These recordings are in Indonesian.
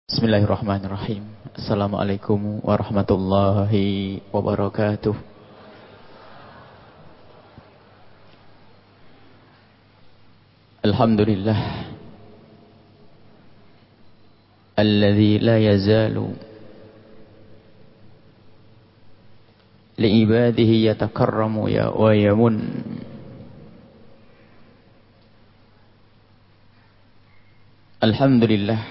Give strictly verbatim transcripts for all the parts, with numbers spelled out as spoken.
Bismillahirrahmanirrahim. Assalamualaikum warahmatullahi wabarakatuh. Alhamdulillah alladzi la yazalu li'ibadihi yatakarramu ya wa yamun. Alhamdulillah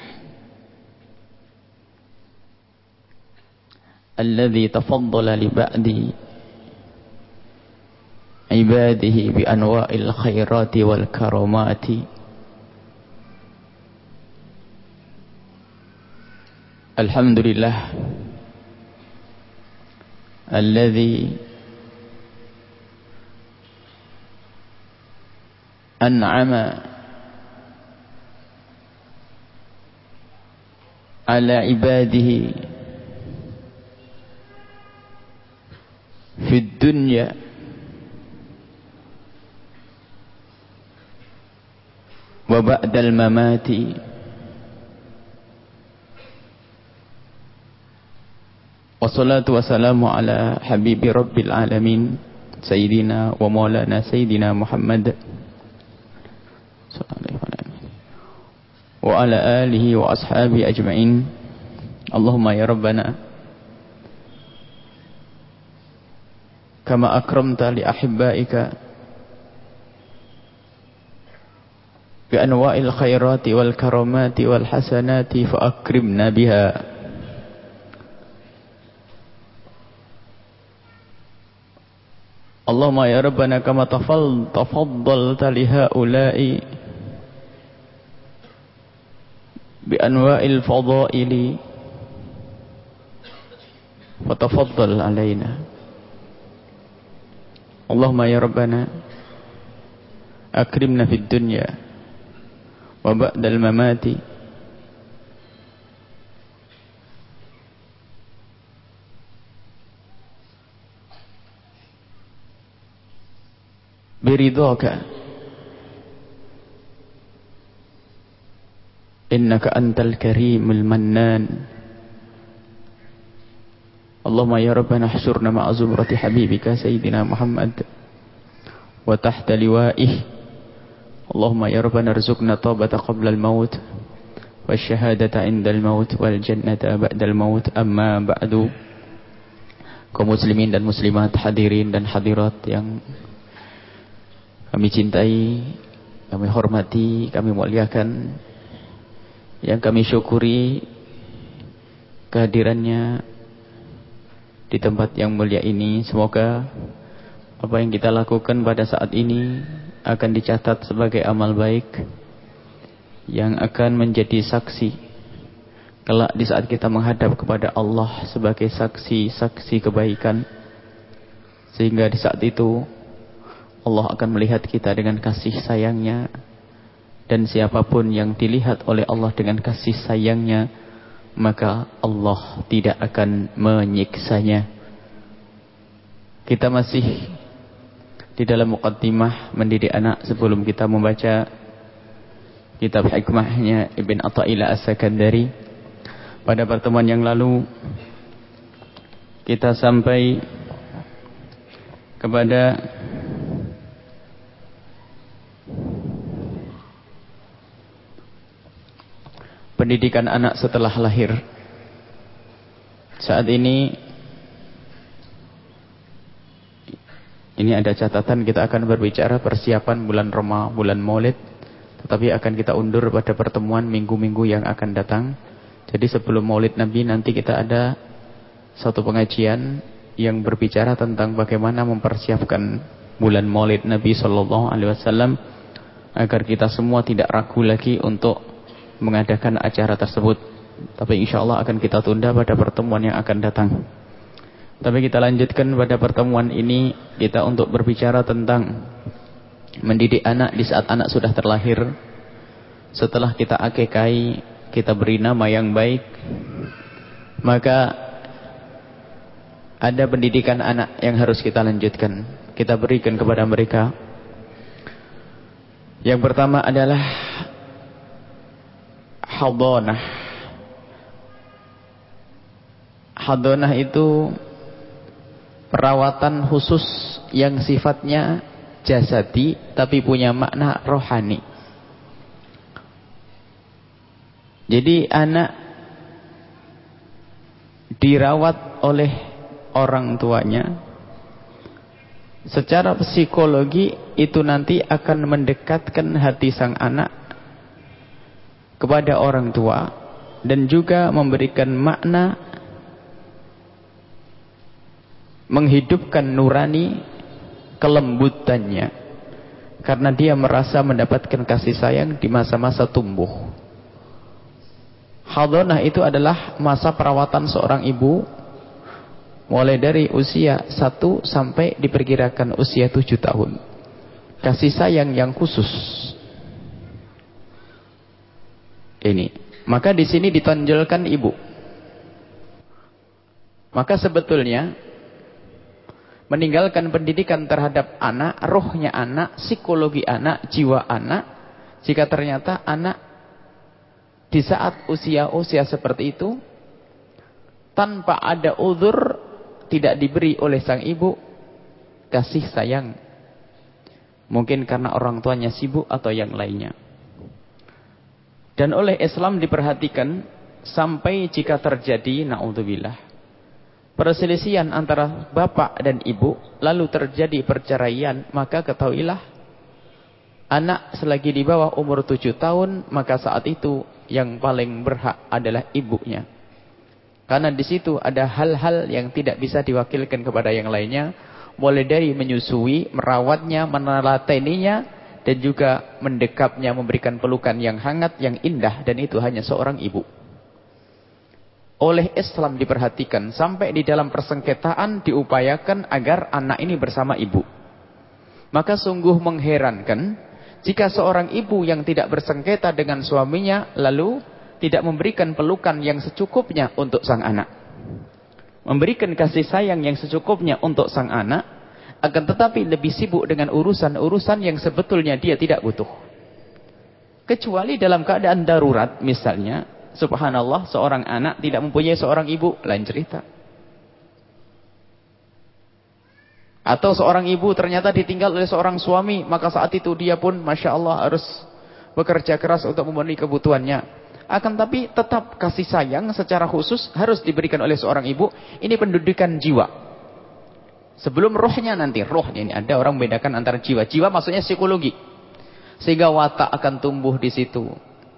alladzi tafaddala li ba'di ibadihi bi anwa'il khairati wal karamati. Alhamdulillah alladzi an'ama ala ibadihi fid dunya wa ba'dal mamati. Wassalatu wassalamu ala habibi rabbil alamin sayyidina wa maulana sayyidina Muhammad wa ala alihi wa ashabi ajma'in. Allahumma ya rabbana kama akramta li ahibbaika bi anwa'il khairati wal karamati wal hasanati fa akrimna biha. Allahumma ya rabbana kama tafal tafaddalta li haula'i bi anwa'il fadaili fa tafaddal alaina. Allahumma ya rabbana akrimna fid dunya wa ba'dal mamati biridhaka innaka antal karimul mannan. Allahumma ya rabbana ihsyurna ma'a zumrati habibika sayyidina Muhammad wa tahta liwa'ih. Allahumma ya rabbana arzuqna taubata qabla al-maut wa syahadata inda al-maut wal jannata ba'da al-maut. Amma ba'du. Kaum muslimin dan muslimat, hadirin dan hadirat yang kami cintai, kami hormati, kami muliakan, yang kami syukuri kehadirannya di tempat yang mulia ini. Semoga apa yang kita lakukan pada saat ini akan dicatat sebagai amal baik yang akan menjadi saksi kelak di saat kita menghadap kepada Allah sebagai saksi-saksi kebaikan, sehingga di saat itu Allah akan melihat kita dengan kasih sayangnya, dan siapapun yang dilihat oleh Allah dengan kasih sayangnya, maka Allah tidak akan menyiksanya. Kita masih di dalam muqaddimah mendidik anak sebelum kita membaca kitab hikmahnya Ibn Atha'illah As-Sakandari. Pada pertemuan yang lalu kita sampai kepada pendidikan anak setelah lahir. Saat ini ini ada catatan, kita akan berbicara persiapan bulan Roma, bulan Maulid, tetapi akan kita undur pada pertemuan minggu-minggu yang akan datang. Jadi sebelum Maulid Nabi nanti kita ada satu pengajian yang berbicara tentang bagaimana mempersiapkan bulan Maulid Nabi sallallahu alaihi wasallam agar kita semua tidak ragu lagi untuk mengadakan acara tersebut. Tapi insya Allah akan kita tunda pada pertemuan yang akan datang. Tapi kita lanjutkan pada pertemuan ini, kita untuk berbicara tentang mendidik anak di saat anak sudah terlahir. Setelah kita akikahi, kita beri nama yang baik, maka ada pendidikan anak yang harus kita lanjutkan, kita berikan kepada mereka. Yang pertama adalah hadanah Hadonah itu perawatan khusus yang sifatnya jasadi tapi punya makna rohani. Jadi anak dirawat oleh orang tuanya. Secara psikologi itu nanti akan mendekatkan hati sang anak kepada orang tua dan juga memberikan makna menghidupkan nurani kelembutannya karena dia merasa mendapatkan kasih sayang di masa-masa tumbuh. Hadonah itu adalah masa perawatan seorang ibu mulai dari usia satu sampai diperkirakan usia tujuh tahun. Kasih sayang yang khusus. Ini. Maka di sini ditonjolkan ibu. Maka sebetulnya meninggalkan pendidikan terhadap anak, rohnya anak, psikologi anak, jiwa anak, jika ternyata anak di saat usia-usia seperti itu tanpa ada uzur tidak diberi oleh sang ibu kasih sayang, mungkin karena orang tuanya sibuk atau yang lainnya. Dan oleh Islam diperhatikan sampai jika terjadi naudzubillah perselisihan antara bapak dan ibu lalu terjadi perceraian, maka ketahuilah anak selagi di bawah umur tujuh tahun, maka saat itu yang paling berhak adalah ibunya. Karena di situ ada hal-hal yang tidak bisa diwakilkan kepada yang lainnya, mulai dari menyusui, merawatnya, menelateninya, dan juga mendekapnya, memberikan pelukan yang hangat, yang indah, dan itu hanya seorang ibu. Oleh Islam diperhatikan sampai di dalam persengketaan diupayakan agar anak ini bersama ibu. Maka sungguh mengherankan jika seorang ibu yang tidak bersengketa dengan suaminya lalu tidak memberikan pelukan yang secukupnya untuk sang anak, memberikan kasih sayang yang secukupnya untuk sang anak, akan tetapi lebih sibuk dengan urusan-urusan yang sebetulnya dia tidak butuh. Kecuali dalam keadaan darurat, misalnya, subhanallah, seorang anak tidak mempunyai seorang ibu, lain cerita. Atau seorang ibu ternyata ditinggal oleh seorang suami, maka saat itu dia pun Masya Allah harus bekerja keras untuk memenuhi kebutuhannya. Akan tapi tetap kasih sayang secara khusus harus diberikan oleh seorang ibu. Ini pendidikan jiwa. Sebelum rohnya nanti, rohnya ini ada orang membedakan antara jiwa. Jiwa maksudnya psikologi. Sehingga watak akan tumbuh di situ.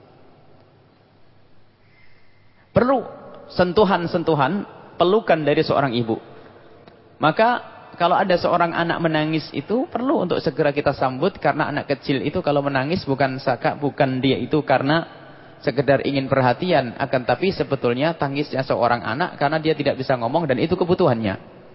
Perlu sentuhan-sentuhan, pelukan dari seorang ibu. Maka kalau ada seorang anak menangis itu perlu untuk segera kita sambut, karena anak kecil itu kalau menangis bukan saka, bukan dia itu karena sekedar ingin perhatian, akan tapi sebetulnya tangisnya seorang anak karena dia tidak bisa ngomong dan itu kebutuhannya.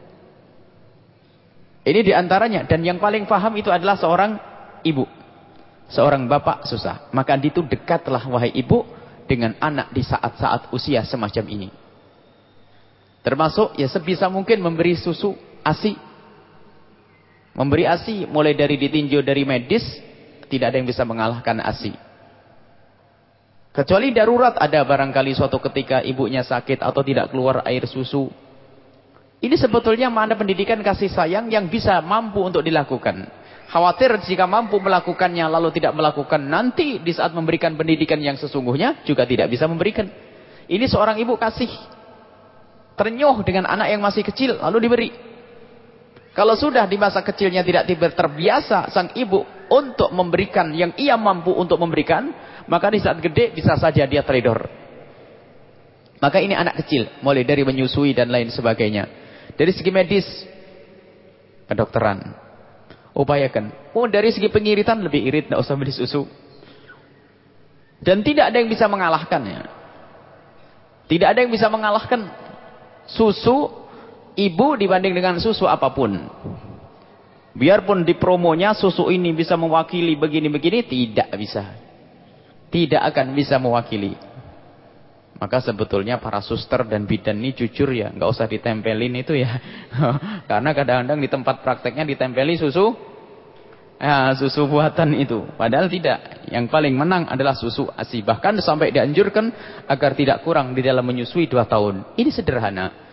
Ini diantaranya, dan yang paling paham itu adalah seorang ibu. Seorang bapak susah. Maka itu dekatlah wahai ibu dengan anak di saat-saat usia semacam ini. Termasuk ya sebisa mungkin memberi susu, ASI. Memberi ASI mulai dari ditinjau dari medis, tidak ada yang bisa mengalahkan ASI. Kecuali darurat, ada barangkali suatu ketika ibunya sakit atau tidak keluar air susu. Ini sebetulnya mana pendidikan kasih sayang yang bisa mampu untuk dilakukan. Khawatir jika mampu melakukannya lalu tidak melakukan, nanti di saat memberikan pendidikan yang sesungguhnya juga tidak bisa memberikan. Ini seorang ibu kasih ternyuh dengan anak yang masih kecil lalu diberi. Kalau sudah di masa kecilnya tidak terbiasa sang ibu untuk memberikan yang ia mampu untuk memberikan, maka di saat gede bisa saja dia teledor. Maka ini anak kecil, mulai dari menyusui dan lain sebagainya. Dari segi medis, kedokteran, upayakan. Oh, dari segi pengiritan lebih irit, tidak usah beli susu. Dan tidak ada yang bisa mengalahkannya. Tidak ada yang bisa mengalahkan susu ibu dibanding dengan susu apapun. Biarpun di promonya susu ini bisa mewakili begini-begini, tidak bisa. Tidak akan bisa mewakili. Maka sebetulnya para suster dan bidan ini jujur ya, nggak usah ditempelin itu ya. Karena kadang-kadang di tempat prakteknya ditempeli susu, ya, susu buatan itu. Padahal tidak. Yang paling menang adalah susu ASI. Bahkan sampai dianjurkan agar tidak kurang di dalam menyusui dua tahun. Ini sederhana.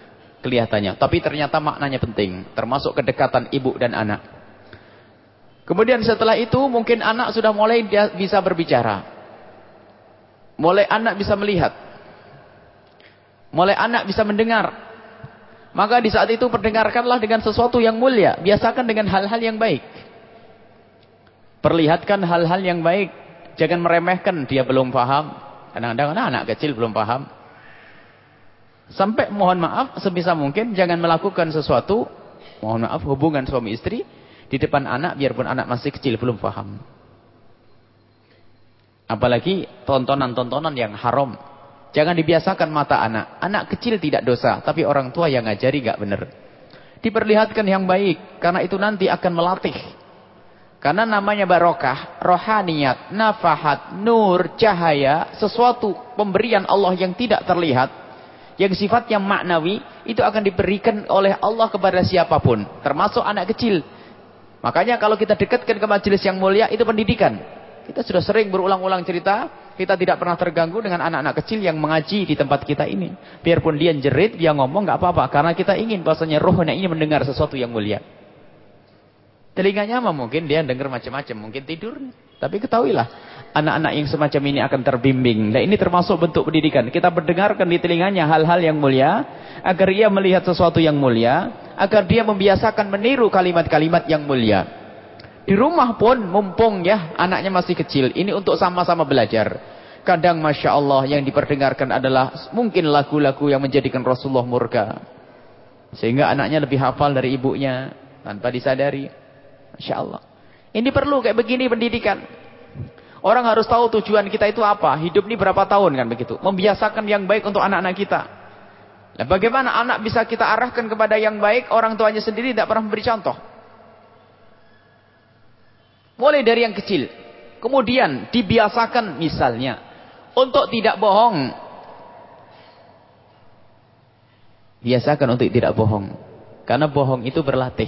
kelihatannya. Tapi ternyata maknanya penting. Termasuk kedekatan ibu dan anak. Kemudian setelah itu mungkin anak sudah mulai dia bisa berbicara. Mulai anak bisa melihat. Mulai anak bisa mendengar. Maka di saat itu perdengarkanlah dengan sesuatu yang mulia. Biasakan dengan hal-hal yang baik. Perlihatkan hal-hal yang baik. Jangan meremehkan, dia belum paham. Kadang-kadang anak kecil belum paham. Sampai mohon maaf sebisa mungkin jangan melakukan sesuatu, mohon maaf, hubungan suami istri di depan anak biarpun anak masih kecil belum paham. Apalagi tontonan-tontonan yang haram. Jangan dibiasakan mata anak. Anak kecil tidak dosa, tapi orang tua yang ngajari gak benar. Diperlihatkan yang baik, karena itu nanti akan melatih. Karena namanya barokah, rohaniyat, nafahat, nur, cahaya, sesuatu pemberian Allah yang tidak terlihat, yang sifatnya maknawi, itu akan diberikan oleh Allah kepada siapapun, termasuk anak kecil. Makanya kalau kita dekatkan ke majelis yang mulia, itu pendidikan. Kita sudah sering berulang-ulang cerita, kita tidak pernah terganggu dengan anak-anak kecil yang mengaji di tempat kita ini. Biarpun dia jerit, dia ngomong, gak apa-apa. Karena kita ingin bahasanya rohnya ini mendengar sesuatu yang mulia. Telinganya mah mungkin dia dengar macam-macam, mungkin tidur. Tapi ketahuilah, anak-anak yang semacam ini akan terbimbing. Dan ini termasuk bentuk pendidikan. Kita mendengarkan di telinganya hal-hal yang mulia, agar ia melihat sesuatu yang mulia, agar dia membiasakan meniru kalimat-kalimat yang mulia. Di rumah pun mumpung ya anaknya masih kecil, ini untuk sama-sama belajar. Kadang Masya Allah yang diperdengarkan adalah mungkin lagu-lagu yang menjadikan Rasulullah murka. Sehingga anaknya lebih hafal dari ibunya tanpa disadari. Masya Allah. Ini perlu kayak begini pendidikan. Orang harus tahu tujuan kita itu apa. Hidup ini berapa tahun kan begitu. Membiasakan yang baik untuk anak-anak kita. Nah, bagaimana anak bisa kita arahkan kepada yang baik, orang tuanya sendiri tidak pernah memberi contoh. Mulai dari yang kecil. Kemudian dibiasakan misalnya untuk tidak bohong. Biasakan untuk tidak bohong. Karena bohong itu berlatih.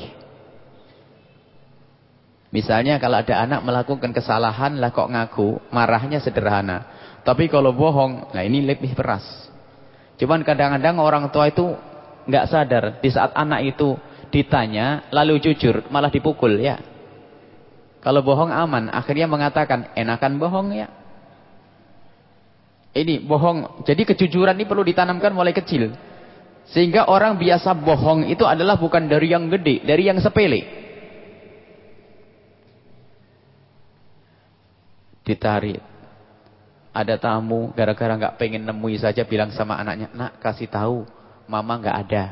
Misalnya kalau ada anak melakukan kesalahan lah kok ngaku, marahnya sederhana. Tapi kalau bohong, nah ini lebih keras. Cuman kadang-kadang orang tua itu nggak sadar. Di saat anak itu ditanya lalu jujur malah dipukul ya. Kalau bohong aman, akhirnya mengatakan, enakan bohong ya. Ini bohong. Jadi kejujuran ini perlu ditanamkan mulai kecil. Sehingga orang biasa bohong itu adalah bukan dari yang gede, dari yang sepele. Ditarik. Ada tamu, gara-gara nggak pengen nemui saja bilang sama anaknya, nak kasih tahu, mama nggak ada.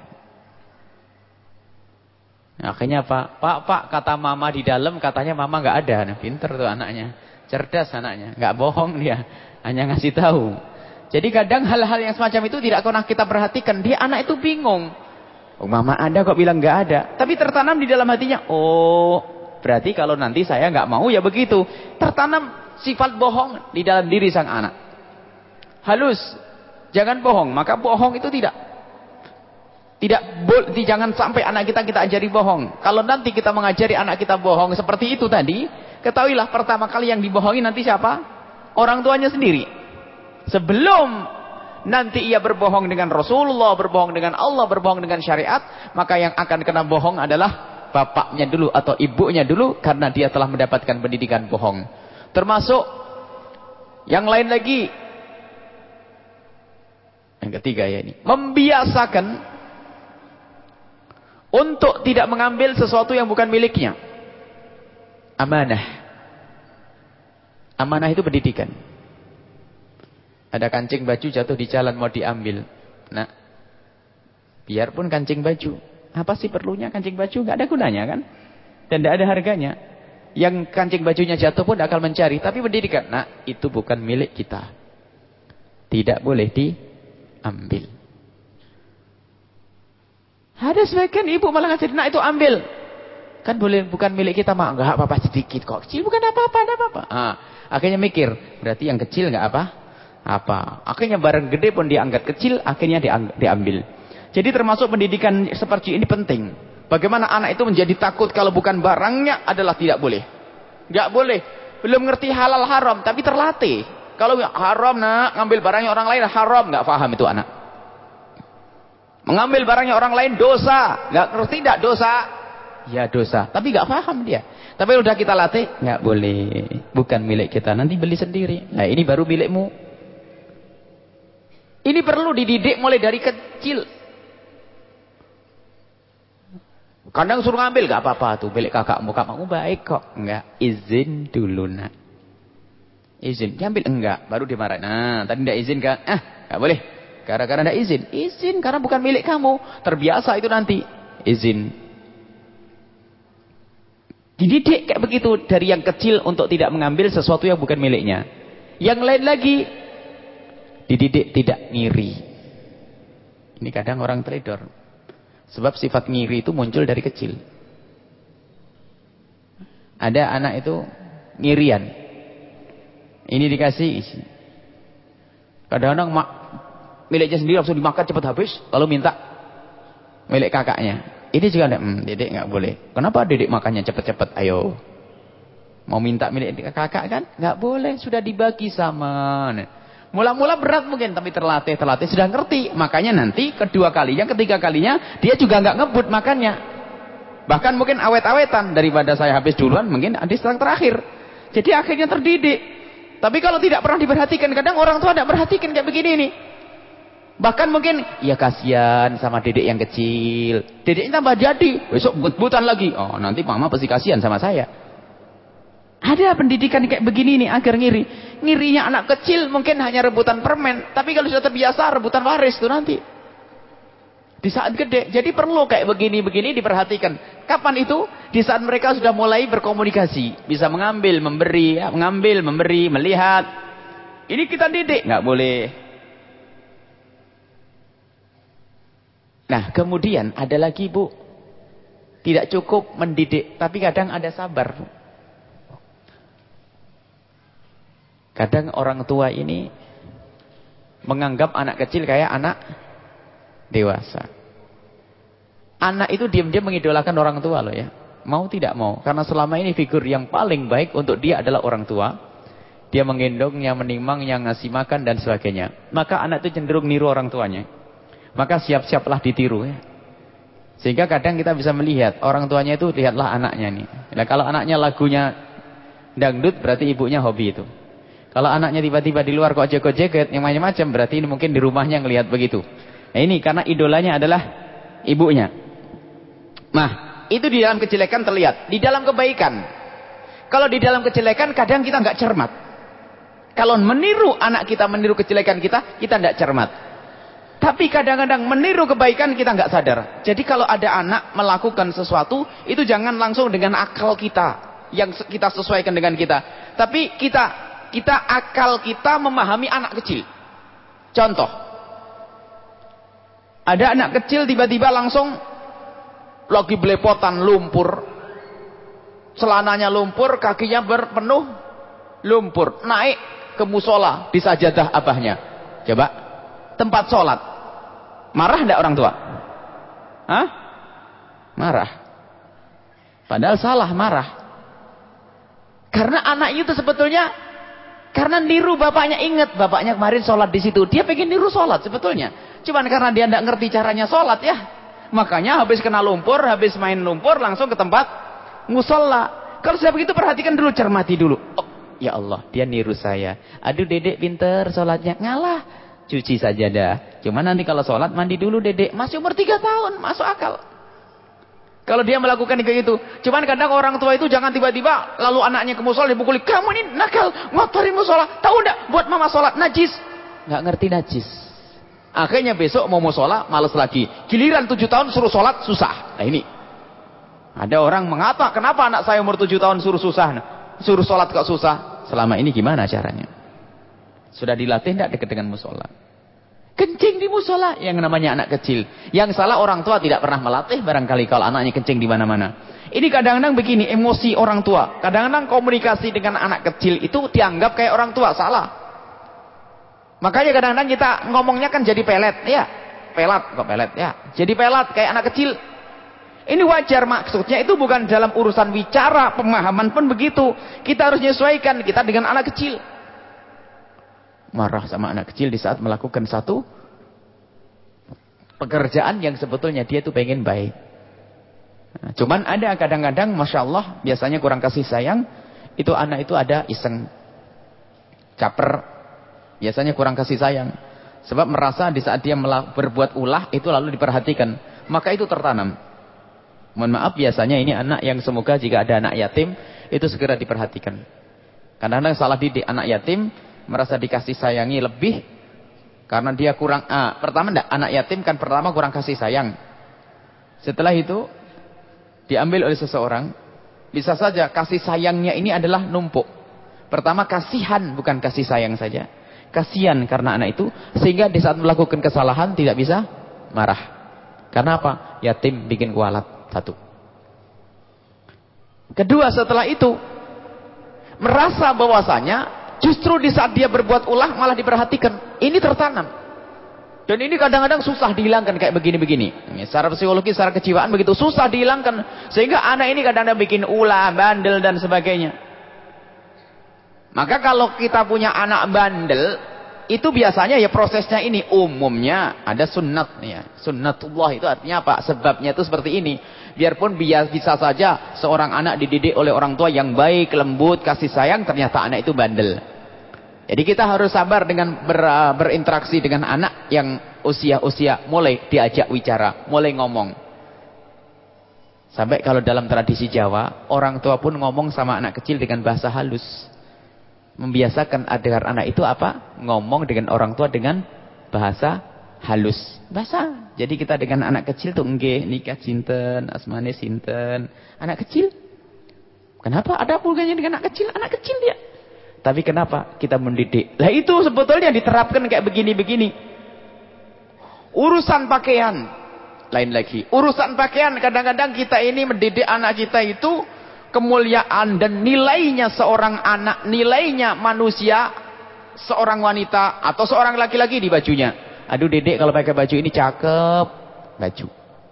Akhirnya pak, pak, pak, kata mama di dalam, katanya mama nggak ada. Nah, pinter tuh anaknya, cerdas anaknya, nggak bohong dia, hanya ngasih tahu. Jadi kadang hal-hal yang semacam itu tidak pernah kita perhatikan. Dia anak itu bingung, oh mama ada kok bilang nggak ada. Tapi tertanam di dalam hatinya, oh berarti kalau nanti saya nggak mau ya begitu. Tertanam sifat bohong di dalam diri sang anak. Halus, jangan bohong. Maka bohong itu tidak. Tidak boleh, jangan sampai anak kita kita ajari bohong. Kalau nanti kita mengajari anak kita bohong seperti itu tadi, ketahuilah pertama kali yang dibohongi nanti siapa? Orang tuanya sendiri. Sebelum nanti ia berbohong dengan Rasulullah, berbohong dengan Allah, berbohong dengan syariat, maka yang akan kena bohong adalah bapaknya dulu atau ibunya dulu, karena dia telah mendapatkan pendidikan bohong. Termasuk yang lain lagi. Yang ketiga ya ini, membiasakan untuk tidak mengambil sesuatu yang bukan miliknya. Amanah. Amanah itu pendidikan. Ada kancing baju jatuh di jalan mau diambil. Nah, biarpun kancing baju, apa sih perlunya kancing baju? Gak ada gunanya kan? Dan tidak ada harganya. Yang kancing bajunya jatuh pun akan mencari. Tapi pendidikan, nah itu bukan milik kita. Tidak boleh diambil. Ada sebagian ibu malah ngajarin, nah itu ambil. Kan boleh, bukan milik kita, mak. Enggak apa-apa sedikit kok. Kecil bukan apa-apa, ada apa-apa. Ah, akhirnya mikir, berarti yang kecil enggak apa? Apa? Akhirnya barang gede pun dianggap kecil, akhirnya diambil. Jadi termasuk pendidikan seperti ini penting. Bagaimana anak itu menjadi takut kalau bukan barangnya adalah tidak boleh. Enggak boleh. Belum ngerti halal haram, tapi terlatih. Kalau haram nak, ngambil barangnya orang lain haram, enggak paham itu anak. Mengambil barangnya orang lain dosa. Nggak ngerti tidak dosa? Ya dosa. Tapi nggak paham dia. Tapi udah kita latih, nggak boleh. Bukan milik kita. Nanti beli sendiri. Nah ini baru milikmu. Ini perlu dididik mulai dari kecil. Kadang suruh ngambil, nggak apa-apa tuh. Milik kakakmu, kakakmu baik kok. Nggak, izin dulu nak. Izin, diambil enggak, baru dimarahin. Nah, tadi nggak izin kan? Ah, nggak boleh. Gara-gara nggak izin. Izin karena bukan milik kamu. Terbiasa itu nanti. Izin. Dididik kayak begitu dari yang kecil untuk tidak mengambil sesuatu yang bukan miliknya. Yang lain lagi dididik tidak ngiri. Ini kadang orang teledor. Sebab sifat ngiri itu muncul dari kecil. Ada anak itu ngirian. Ini dikasih isi. Kadang-kadang mak miliknya sendiri langsung dimakan cepat habis, lalu minta milik kakaknya. Ini juga ada, hmm, dedek nggak boleh. Kenapa dedek makannya cepat-cepat? Ayo, mau minta milik kakak kan? Nggak boleh, sudah dibagi sama. Mula-mula berat mungkin, tapi terlatih, terlatih sudah ngerti. Makanya nanti kedua kalinya, ketiga kalinya dia juga nggak ngebut makannya. Bahkan mungkin awet-awetan daripada saya habis duluan, mungkin di setelah terakhir. Jadi akhirnya terdidik. Tapi kalau tidak pernah diperhatikan, kadang orang tua tidak perhatikan kayak begini nih. Bahkan mungkin, ya kasihan sama dedek yang kecil. Dedeknya tambah jadi, besok but-butan lagi. Oh nanti mama pasti kasihan sama saya. Ada pendidikan kayak begini nih, agar ngiri. Ngirinya anak kecil mungkin hanya rebutan permen. Tapi kalau sudah terbiasa, rebutan waris tuh nanti. Di saat gede. Jadi perlu kayak begini-begini diperhatikan. Kapan itu? Di saat mereka sudah mulai berkomunikasi. Bisa mengambil, memberi, ya, mengambil, memberi, melihat. Ini kita didik. Nggak boleh. Nah, kemudian ada lagi, Bu. Tidak cukup mendidik, tapi kadang ada sabar. Kadang orang tua ini menganggap anak kecil kayak anak dewasa. Anak itu diam-diam mengidolakan orang tua loh ya. Mau tidak mau. Karena selama ini figur yang paling baik untuk dia adalah orang tua. Dia menggendongnya, menimangnya, ngasih makan dan sebagainya. Maka anak itu cenderung niru orang tuanya. Maka siap-siaplah ditiru ya. Sehingga kadang kita bisa melihat orang tuanya itu, lihatlah anaknya nih. Nah, kalau anaknya lagunya dangdut berarti ibunya hobi itu. Kalau anaknya tiba-tiba di luar kok joget-joget yang macam-macam berarti ini mungkin di rumahnya ngelihat begitu. Nah ini karena idolanya adalah ibunya. Nah, itu di dalam kejelekan terlihat, di dalam kebaikan. Kalau di dalam kejelekan kadang kita nggak cermat. Kalau meniru anak kita, meniru kejelekan kita, kita nggak cermat. Tapi kadang-kadang meniru kebaikan kita nggak sadar. Jadi kalau ada anak melakukan sesuatu, itu jangan langsung dengan akal kita yang kita sesuaikan dengan kita. Tapi kita kita akal kita memahami anak kecil. Contoh, ada anak kecil tiba-tiba langsung lagi belepotan lumpur, celananya lumpur, kakinya berpenuh lumpur, naik ke musola di sajadah abahnya. Coba, tempat sholat. Marah enggak orang tua? Hah? Marah. Padahal salah marah. Karena anak itu sebetulnya karena niru bapaknya, ingat bapaknya kemarin sholat di situ. Dia pengen niru sholat sebetulnya. Cuman karena dia enggak ngerti caranya sholat ya. Makanya habis kena lumpur, habis main lumpur langsung ke tempat musola. Kalau sudah begitu perhatikan dulu, cermati dulu. Oh, ya Allah, dia niru saya. Aduh dedek pinter sholatnya. Ngalah. Cuci saja dah. Cuma nanti kalau sholat mandi dulu dedek. Masih umur tiga tahun. Masuk akal. Kalau dia melakukan kayak gitu. Cuman kadang orang tua itu jangan tiba-tiba lalu anaknya ke musola dipukuli. Kamu ini nakal. Ngotorin musola. Tahu enggak? Buat mama sholat. Najis. Nggak ngerti najis. Akhirnya besok mau musola males lagi. Giliran tujuh tahun suruh sholat susah. Nah ini. Ada orang mengata. Kenapa anak saya umur tujuh tahun suruh susah? Suruh sholat kok susah? Selama ini gimana caranya? Sudah dilatih tidak dekat dengan musola? Kencing di musola yang namanya anak kecil. Yang salah orang tua tidak pernah melatih barangkali kalau anaknya kencing di mana-mana. Ini kadang-kadang begini, emosi orang tua. Kadang-kadang komunikasi dengan anak kecil itu dianggap kayak orang tua, salah. Makanya kadang-kadang kita ngomongnya kan jadi pelet, ya. Pelat kok pelet, ya. Jadi pelat kayak anak kecil. Ini wajar, maksudnya itu bukan dalam urusan bicara, pemahaman pun begitu. Kita harus menyesuaikan kita dengan anak kecil. Marah sama anak kecil di saat melakukan satu pekerjaan yang sebetulnya dia tuh pengen baik. Nah, cuman ada kadang-kadang Masya Allah biasanya kurang kasih sayang. Itu anak itu ada iseng, caper, biasanya kurang kasih sayang. Sebab merasa di saat dia berbuat ulah itu lalu diperhatikan, maka itu tertanam. Mohon maaf, biasanya ini anak yang semoga jika ada anak yatim itu segera diperhatikan. Kadang-kadang salah didik anak yatim, merasa dikasih sayangi lebih karena dia kurang. Ah, pertama enggak, anak yatim kan pertama kurang kasih sayang. Setelah itu diambil oleh seseorang, bisa saja kasih sayangnya ini adalah numpuk. Pertama kasihan, bukan kasih sayang saja. Kasihan karena anak itu, sehingga di saat melakukan kesalahan tidak bisa marah. Karena apa? Yatim bikin kualat. Satu. Kedua, setelah itu merasa bahwasanya justru di saat dia berbuat ulah malah diperhatikan. Ini tertanam. Dan ini kadang-kadang susah dihilangkan kayak begini-begini. Secara psikologi, secara kejiwaan begitu susah dihilangkan. Sehingga anak ini kadang-kadang bikin ulah, bandel dan sebagainya. Maka kalau kita punya anak bandel, itu biasanya ya prosesnya ini umumnya ada sunnat ya. Sunnatullah itu artinya apa? Sebabnya itu seperti ini. Biarpun bias, bisa saja seorang anak dididik oleh orang tua yang baik, lembut, kasih sayang, ternyata anak itu bandel. Jadi kita harus sabar dengan ber, berinteraksi dengan anak yang usia-usia mulai diajak bicara, mulai ngomong. Sampai kalau dalam tradisi Jawa, orang tua pun ngomong sama anak kecil dengan bahasa halus. Membiasakan agar anak itu apa? Ngomong dengan orang tua dengan bahasa halus. Bahasa. Jadi kita dengan anak kecil tuh nggih nikah sinten, asmane sinten. Anak kecil. Kenapa ada hubungannya dengan anak kecil? Anak kecil dia. Tapi kenapa kita mendidik? Lah itu sebetulnya diterapkan kayak begini-begini. Urusan pakaian lain lagi. Urusan pakaian kadang-kadang kita ini mendidik anak kita itu kemuliaan dan nilainya seorang anak, nilainya manusia, seorang wanita atau seorang laki-laki di bajunya. Aduh dedek kalau pakai baju ini cakep, baju.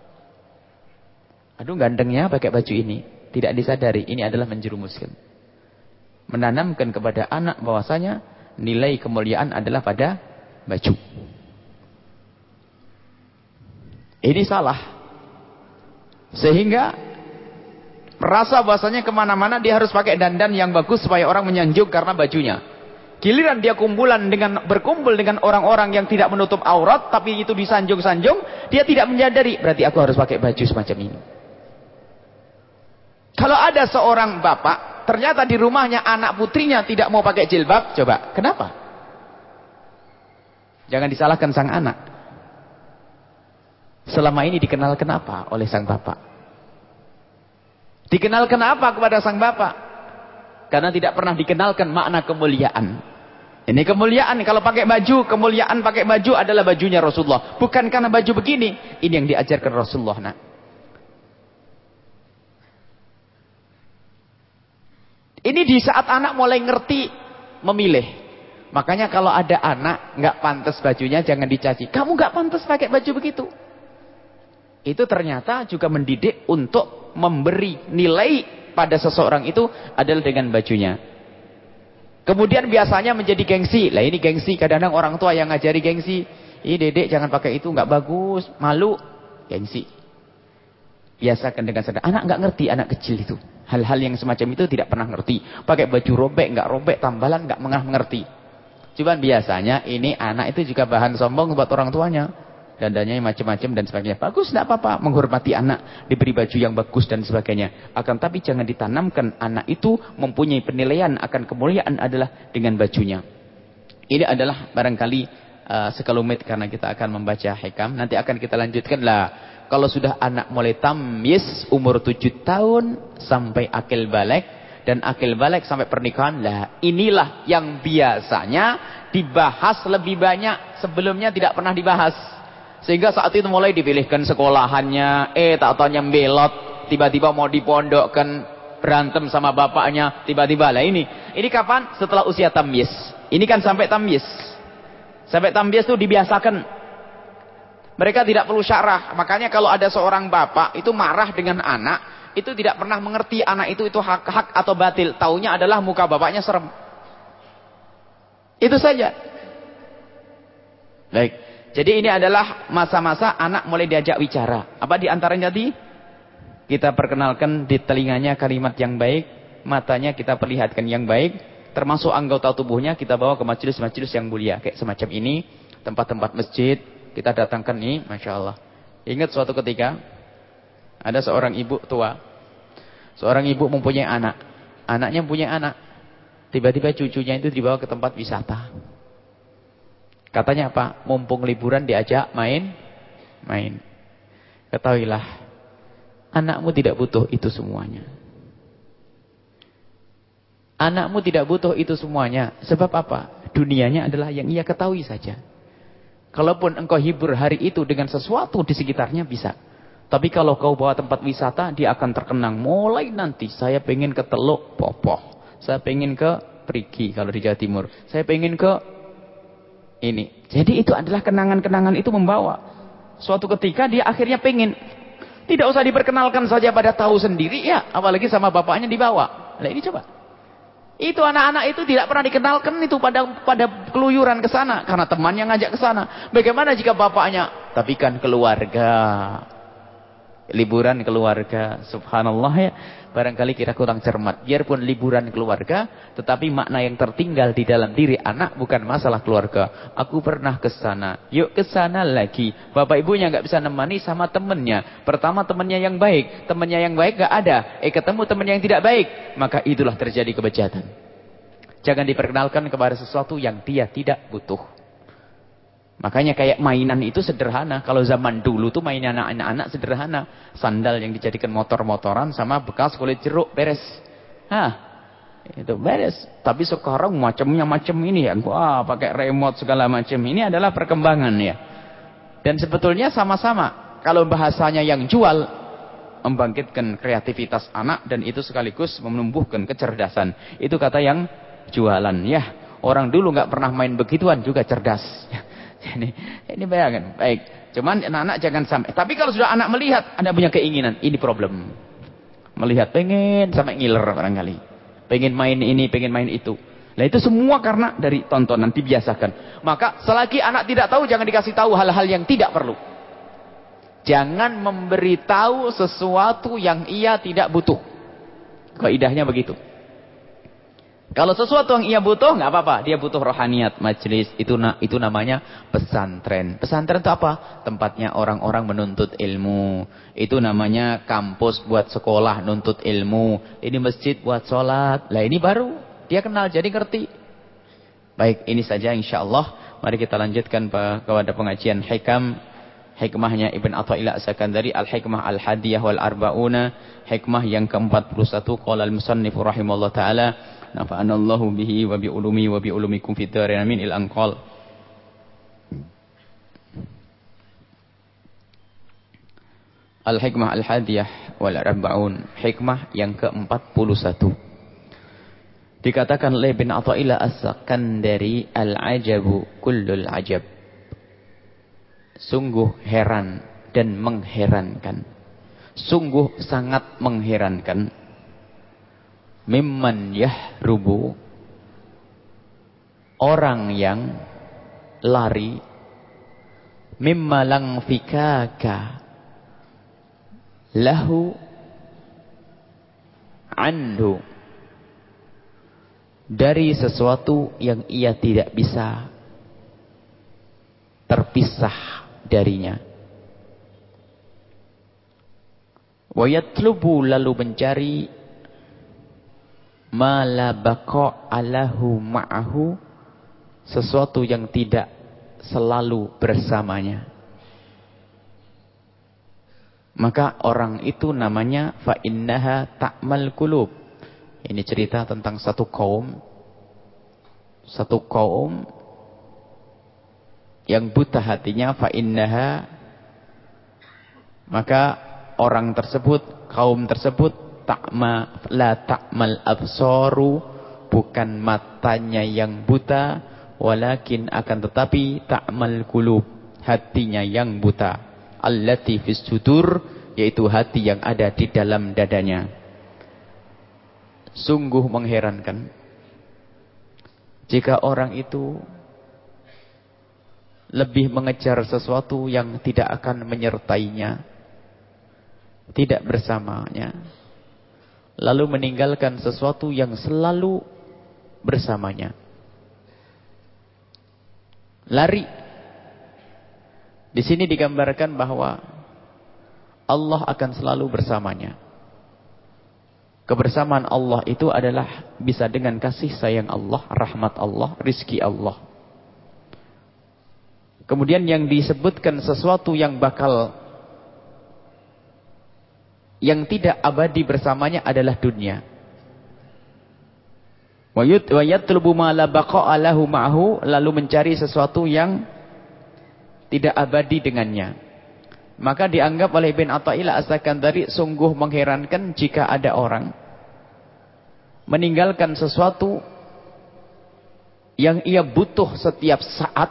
Aduh gantengnya pakai baju ini. Tidak disadari ini adalah menjerumuskan. Menanamkan kepada anak bahwasanya nilai kemuliaan adalah pada baju. Ini salah. Sehingga merasa bahwasanya kemana-mana dia harus pakai dandan yang bagus supaya orang menyanjung karena bajunya. Giliran dia kumpulan dengan berkumpul dengan orang-orang yang tidak menutup aurat tapi itu disanjung-sanjung, dia tidak menyadari berarti aku harus pakai baju semacam ini. Kalau ada seorang bapak ternyata di rumahnya anak putrinya tidak mau pakai jilbab, coba kenapa? Jangan disalahkan sang anak. Selama ini dikenal kenapa oleh sang bapak? Dikenal kenapa kepada sang bapak? Karena tidak pernah dikenalkan makna kemuliaan. Ini kemuliaan kalau pakai baju, kemuliaan pakai baju adalah bajunya Rasulullah. Bukan karena baju begini. Ini yang diajarkan Rasulullah. Nah. Ini di saat anak mulai ngerti memilih. Makanya kalau ada anak nggak pantas bajunya jangan dicaci. Kamu nggak pantas pakai baju begitu. Itu ternyata juga mendidik untuk memberi nilai pada seseorang itu adalah dengan bajunya. Kemudian biasanya menjadi gengsi. Lah ini gengsi, kadang-kadang orang tua yang ngajari gengsi. Ih dedek jangan pakai itu, nggak bagus, malu. Gengsi. Biasakan dengan sadar. Anak nggak ngerti, anak kecil itu. Hal-hal yang semacam itu tidak pernah ngerti. Pakai baju robek, nggak robek, tambalan nggak pernah mengerti. Cuman biasanya ini anak itu juga bahan sombong buat orang tuanya. Dandanya macam-macam dan sebagainya. Bagus, tidak apa-apa. Menghormati anak. Diberi baju yang bagus dan sebagainya. Akan tapi jangan ditanamkan anak itu mempunyai penilaian akan kemuliaan adalah dengan bajunya. Ini adalah barangkali uh, sekelumit karena kita akan membaca hikam. Nanti akan kita lanjutkan lah. Kalau sudah anak mulai tamyiz umur tujuh tahun sampai akil balik. Dan akil balik sampai pernikahan lah. Inilah yang biasanya dibahas lebih banyak. Sebelumnya tidak pernah dibahas. Sehingga saat itu mulai dipilihkan sekolahannya, eh tak taunya belot, tiba-tiba mau dipondokkan, berantem sama bapaknya, tiba-tiba lah ini. Ini kapan? Setelah usia tamyiz. Ini kan sampai tamyiz. Sampai tamyiz itu dibiasakan. Mereka tidak perlu syarah. Makanya kalau ada seorang bapak itu marah dengan anak, itu tidak pernah mengerti anak itu itu hak-hak atau batil. Taunya adalah muka bapaknya serem. Itu saja. Baik. Jadi ini adalah masa-masa anak mulai diajak bicara. Apa di antaranya tadi? Kita perkenalkan di telinganya kalimat yang baik, matanya kita perlihatkan yang baik, termasuk anggota tubuhnya kita bawa ke majelis-majelis yang mulia. Kayak semacam ini, tempat-tempat masjid, kita datangkan nih, Masya Allah. Ingat suatu ketika, ada seorang ibu tua. Seorang ibu mempunyai anak. Anaknya mempunyai anak. Tiba-tiba cucunya itu dibawa ke tempat wisata. Katanya apa? Mumpung liburan diajak main, main. Ketahuilah, anakmu tidak butuh itu semuanya. Anakmu tidak butuh itu semuanya. Sebab apa? Dunianya adalah yang ia ketahui saja. Kalaupun engkau hibur hari itu dengan sesuatu di sekitarnya bisa. Tapi kalau kau bawa tempat wisata, dia akan terkenang. Mulai nanti, saya pengen ke Teluk Popoh. Saya pengen ke Perigi kalau di Jawa Timur. Saya pengen ke ini. Jadi itu adalah kenangan-kenangan itu membawa. Suatu ketika dia akhirnya pengen. Tidak usah diperkenalkan saja pada tahu sendiri ya. Apalagi sama bapaknya dibawa. Nah ini coba. Itu anak-anak itu tidak pernah dikenalkan itu pada pada keluyuran ke sana. Karena temannya ngajak ke sana. Bagaimana jika bapaknya? Tapi kan keluarga. Liburan keluarga. Subhanallah ya. Barangkali kita kurang cermat. Biarpun liburan keluarga, tetapi makna yang tertinggal di dalam diri anak bukan masalah keluarga. Aku pernah ke sana. Yuk ke sana lagi. Bapak ibunya nggak bisa nemani sama temennya. Pertama temennya yang baik. Temennya yang baik nggak ada. Eh ketemu temennya yang tidak baik. Maka itulah terjadi kebejatan. Jangan diperkenalkan kepada sesuatu yang dia tidak butuh. Makanya kayak mainan itu sederhana. Kalau zaman dulu tuh mainan anak-anak sederhana. Sandal yang dijadikan motor-motoran sama bekas kulit jeruk beres. Hah, itu beres. Tapi sekarang macamnya macam ini ya. Wah, pakai remote segala macam. Ini adalah perkembangan ya. Dan sebetulnya sama-sama. Kalau bahasanya yang jual, membangkitkan kreativitas anak dan itu sekaligus menumbuhkan kecerdasan. Itu kata yang jualan ya. Orang dulu nggak pernah main begituan juga cerdas. Ini, ini bayangkan, baik. Cuman anak-anak jangan sampai. Tapi kalau sudah anak melihat, Anda punya keinginan, ini problem. Melihat pengen sampai ngiler barangkali. Pengen main ini, pengen main itu. Nah itu semua karena dari tontonan dibiasakan. Maka selagi anak tidak tahu, jangan dikasih tahu hal-hal yang tidak perlu. Jangan memberitahu sesuatu yang ia tidak butuh. Kaidahnya begitu. Kalau sesuatu yang ia butuh, nggak apa-apa. Dia butuh rohaniat, majelis. Itu itu namanya pesantren. Pesantren itu apa? Tempatnya orang-orang menuntut ilmu. Itu namanya kampus buat sekolah, nuntut ilmu. Ini masjid buat sholat. Lah ini baru. Dia kenal, jadi ngerti. Baik, ini saja insya Allah. Mari kita lanjutkan kepada pengajian hikam. Hikmahnya Ibn Athaillah As-Sakandari. Al-Hikmah Al-Hadiyah Wal-Arba'una. Hikmah yang ke empat puluh satu. Qala al-musannifu rahimahullah ta'ala. Nafa'ana Allahu bihi wa bi ulumi wa bi ulumikum fid dharain amin il anqal. Al-hikmah al-hadiyah wal arba'un, hikmah yang ke empat puluh satu. Dikatakan oleh Ibn Athaillah As-Sakandari, al-ajabu kullul ajab. Sungguh heran dan mengherankan. Sungguh sangat mengherankan. Mimman yahrubu, orang yang lari, mimma lang fikaka lahu anhu, dari sesuatu yang ia tidak bisa terpisah darinya. Wa yatlubu, lalu mencari, ma la baqa alahu ma'ahu, sesuatu yang tidak selalu bersamanya. Maka orang itu namanya fa innaha ta'mal qulub. Ini cerita tentang satu kaum, satu kaum yang buta hatinya, fa innaha, maka orang tersebut, kaum tersebut, ta'ma la ta'mal absaru, bukan matanya yang buta, walakin akan tetapi ta'mal qulub, hatinya yang buta. Allati fis sudur, yaitu hati yang ada di dalam dadanya. Sungguh mengherankan jika orang itu lebih mengejar sesuatu yang tidak akan menyertainya, tidak bersamanya, lalu meninggalkan sesuatu yang selalu bersamanya. Lari. Di sini digambarkan bahwa Allah akan selalu bersamanya. Kebersamaan Allah itu adalah bisa dengan kasih sayang Allah, rahmat Allah, rizki Allah. Kemudian yang disebutkan sesuatu yang bakal, yang tidak abadi bersamanya adalah dunia. Wa yatlubu ma la baqa'a lahu ma'hu, lalu mencari sesuatu yang tidak abadi dengannya. Maka dianggap oleh Ibn Athaillah As-Sakandari sungguh mengherankan jika ada orang meninggalkan sesuatu yang ia butuh setiap saat,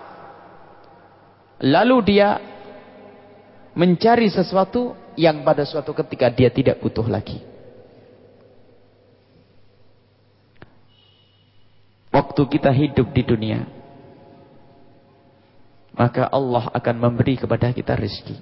lalu dia mencari sesuatu yang pada suatu ketika dia tidak butuh lagi. Waktu kita hidup di dunia, maka Allah akan memberi kepada kita rezeki.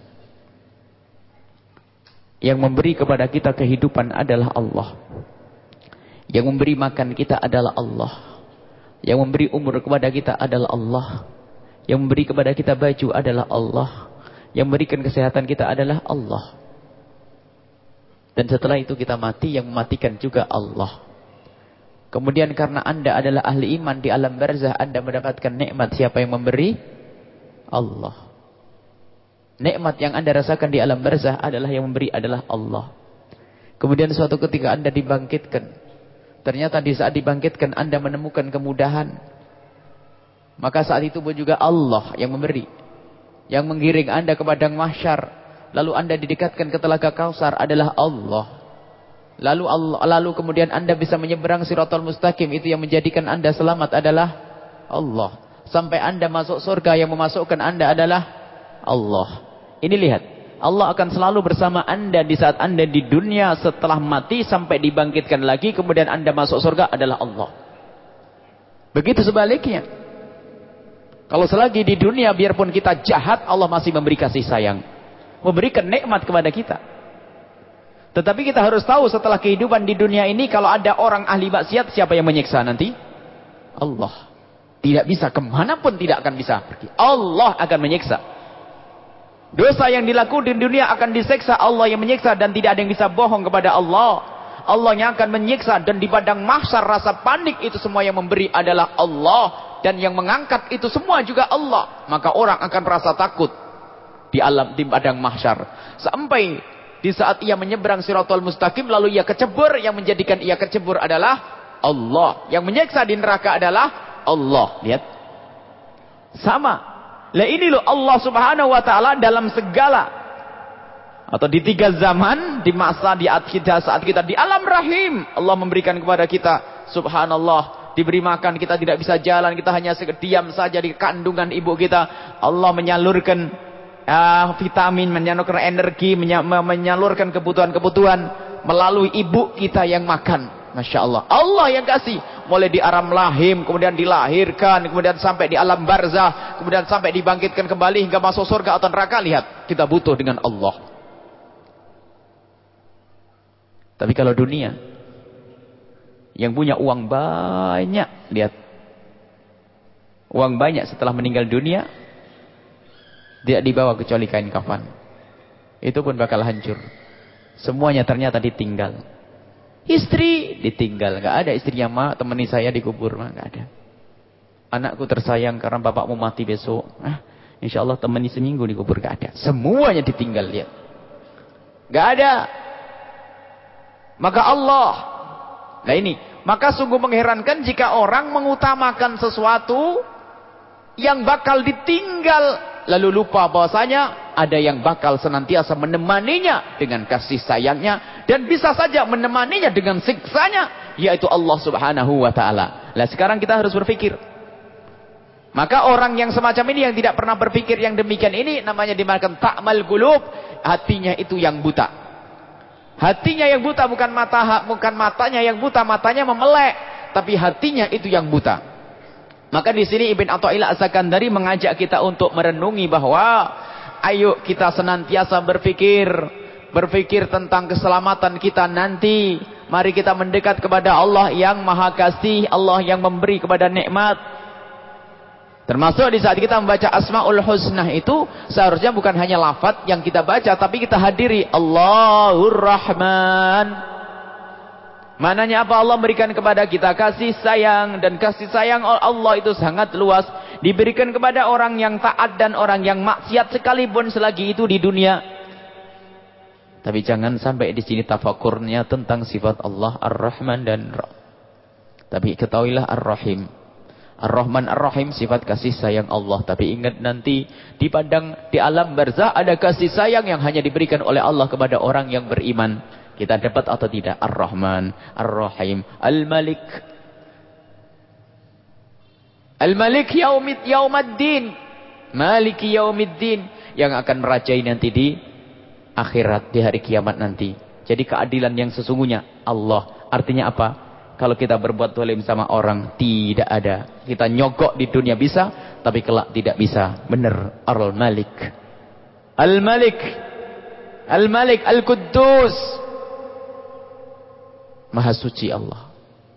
Yang memberi kepada kita kehidupan adalah Allah. Yang memberi makan kita adalah Allah. Yang memberi umur kepada kita adalah Allah. Yang memberi kepada kita baju adalah Allah. Yang memberikan kesehatan kita adalah Allah. Dan setelah itu kita mati, yang mematikan juga Allah. Kemudian karena Anda adalah ahli iman, di alam barzah Anda mendapatkan nikmat. Siapa yang memberi? Allah. Nikmat yang Anda rasakan di alam barzah adalah yang memberi adalah Allah. Kemudian suatu ketika Anda dibangkitkan. Ternyata di saat dibangkitkan Anda menemukan kemudahan. Maka saat itu pun juga Allah yang memberi. Yang menggiring Anda ke padang mahsyar. Lalu Anda didekatkan ke telaga Kausar adalah Allah. Lalu Allah, lalu kemudian Anda bisa menyeberang Shiratal Mustaqim. Itu yang menjadikan Anda selamat adalah Allah. Sampai Anda masuk surga, yang memasukkan Anda adalah Allah. Ini lihat. Allah akan selalu bersama Anda di saat Anda di dunia, setelah mati sampai dibangkitkan lagi, kemudian Anda masuk surga adalah Allah. Begitu sebaliknya. Kalau selagi di dunia biarpun kita jahat, Allah masih memberi kasih sayang, memberikan nikmat kepada kita. Tetapi kita harus tahu setelah kehidupan di dunia ini, kalau ada orang ahli maksiat, siapa yang menyiksa nanti? Allah. Tidak bisa, kemanapun tidak akan bisa pergi. Allah akan menyiksa. Dosa yang dilakukan di dunia akan disiksa, Allah yang menyiksa, dan tidak ada yang bisa bohong kepada Allah. Allah yang akan menyiksa, dan di padang mahsyar rasa panik itu semua yang memberi adalah Allah, dan yang mengangkat itu semua juga Allah. Maka orang akan merasa takut di alam di padang mahsyar sampai di saat ia menyeberang Shiratal Mustaqim lalu ia kecebur, yang menjadikan ia kecebur adalah Allah. Yang menyiksa di neraka adalah Allah. Lihat. Sama. Lah ini loh Allah Subhanahu wa taala dalam segala atau di tiga zaman, di masa di kita saat kita di alam rahim, Allah memberikan kepada kita, subhanallah, diberi makan kita tidak bisa jalan, kita hanya diam saja di kandungan ibu kita. Allah menyalurkan uh, vitamin, menyalurkan energi, menyalurkan kebutuhan-kebutuhan melalui ibu kita yang makan. Masya Allah. Allah yang kasih. Mulai di alam lahim, kemudian dilahirkan, kemudian sampai di alam barzah, kemudian sampai dibangkitkan kembali hingga masuk surga atau neraka. Lihat, kita butuh dengan Allah. Tapi kalau dunia, yang punya uang banyak, lihat. Uang banyak setelah meninggal dunia, tidak dibawa kecuali kain kafan. Itu pun bakal hancur. Semuanya ternyata ditinggal. Istri ditinggal, nggak ada istrinya, mak temani saya dikubur, mak nggak ada. Anakku tersayang karena bapakmu mati besok, ah, insya Allah temani seminggu dikubur, nggak ada. Semuanya ditinggal, lihat, nggak ada. Maka Allah, nah ini, maka sungguh mengherankan jika orang mengutamakan sesuatu yang bakal ditinggal, lalu lupa bahwasanya ada yang bakal senantiasa menemaninya dengan kasih sayangnya, dan bisa saja menemaninya dengan siksanya, yaitu Allah Subhanahu wa taala. Nah, sekarang kita harus berpikir. Maka orang yang semacam ini, yang tidak pernah berpikir yang demikian ini, namanya dimakan ta'mal qulub, hatinya itu yang buta. Hatinya yang buta, bukan mata, bukan matanya yang buta, matanya memelek, tapi hatinya itu yang buta. Maka di sini Ibn Athaillah As-Sakandari mengajak kita untuk merenungi bahwa ayo kita senantiasa berpikir, berpikir tentang keselamatan kita nanti. Mari kita mendekat kepada Allah yang Maha Kasih, Allah yang memberi kepada nikmat. Termasuk di saat kita membaca Asmaul Husna itu seharusnya bukan hanya lafaz yang kita baca, tapi kita hadiri Allahur Rahman. Mananya apa? Allah berikan kepada kita kasih sayang, dan kasih sayang Allah itu sangat luas, diberikan kepada orang yang taat dan orang yang maksiat sekalipun selagi itu di dunia. Tapi jangan sampai di sini tafakurnya tentang sifat Allah Ar-Rahman dan Ra. Tapi ketahuilah Ar-Rahim. Ar-Rahman Ar-Rahim sifat kasih sayang Allah. Tapi ingat nanti di padang, di alam barzah ada kasih sayang yang hanya diberikan oleh Allah kepada orang yang beriman. Kita dapat atau tidak? Ar-Rahman, Ar-Rahim, Al-Malik. Al-Malik yaumid yaumaddin. Maliki yaumiddin. Yang akan merajai nanti di akhirat, di hari kiamat nanti. Jadi keadilan yang sesungguhnya Allah. Artinya apa? Kalau kita berbuat zalim sama orang, tidak ada. Kita nyogok di dunia bisa, tapi kelak tidak bisa. Benar. Al-Malik. Al-Malik. Al-Malik. Al-Quddus. Maha suci Allah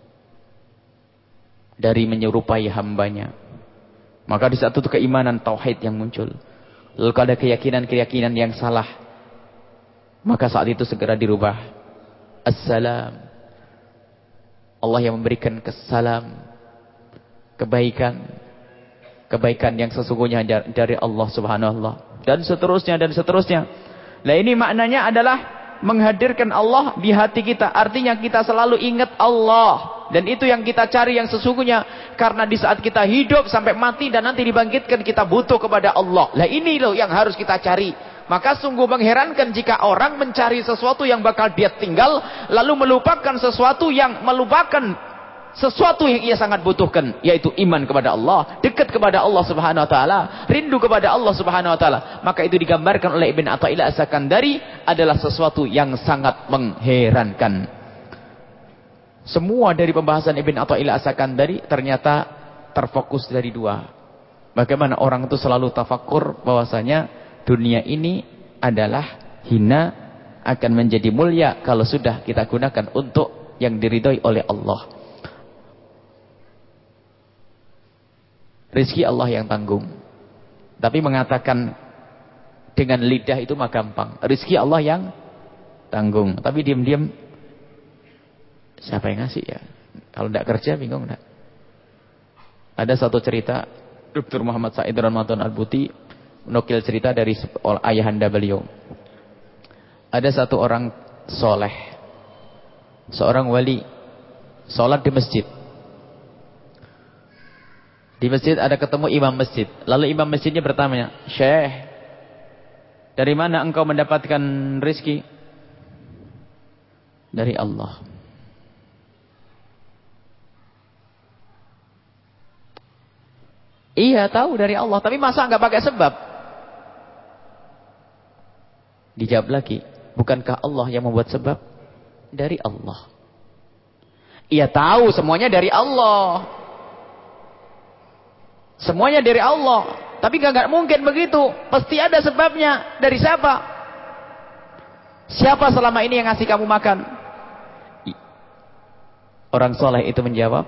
dari menyerupai hambanya. Maka di saat itu keimanan tauhid yang muncul. Lalu kalau ada keyakinan-keyakinan yang salah, maka saat itu segera dirubah. Assalam. Allah yang memberikan kesalam, kebaikan, kebaikan yang sesungguhnya dari Allah Subhanahu wa taala, dan seterusnya dan seterusnya. Nah, ini maknanya adalah menghadirkan Allah di hati kita. Artinya kita selalu ingat Allah. Dan itu yang kita cari yang sesungguhnya. Karena di saat kita hidup sampai mati dan nanti dibangkitkan, kita butuh kepada Allah. Lah ini loh yang harus kita cari. Maka sungguh mengherankan jika orang mencari sesuatu yang bakal dia tinggal, lalu melupakan sesuatu yang melupakan sesuatu yang ia sangat butuhkan, yaitu iman kepada Allah, dekat kepada Allah Subhanahu wa taala, rindu kepada Allah Subhanahu wa taala. Maka itu digambarkan oleh Ibn Athaillah As-Sakandari adalah sesuatu yang sangat mengherankan. Semua dari pembahasan Ibn Athaillah As-Sakandari ternyata terfokus dari dua. Bagaimana orang itu selalu tafakur bahwasanya dunia ini adalah hina, akan menjadi mulia kalau sudah kita gunakan untuk yang diridhoi oleh Allah. Rizki Allah yang tanggung. Tapi mengatakan dengan lidah itu mah gampang. Rizki Allah yang tanggung. Tapi diam-diam, siapa yang ngasih ya? Kalau tidak kerja bingung enggak? Ada satu cerita, Doktor Muhammad Said Ramadan Al-Buti menukil cerita dari ayahanda beliau. Ada satu orang soleh, seorang wali, sholat di masjid. Di masjid ada ketemu imam masjid. Lalu imam masjidnya bertanya, "Syekh, dari mana engkau mendapatkan rezeki?" Dari Allah. Iya, tahu dari Allah, tapi masa enggak pakai sebab? Dijawab lagi, bukankah Allah yang membuat sebab? Dari Allah. Iya, tahu semuanya dari Allah. Semuanya dari Allah. Tapi gak, gak mungkin begitu. Pasti ada sebabnya. Dari siapa? Siapa selama ini yang ngasih kamu makan? Orang soleh itu menjawab,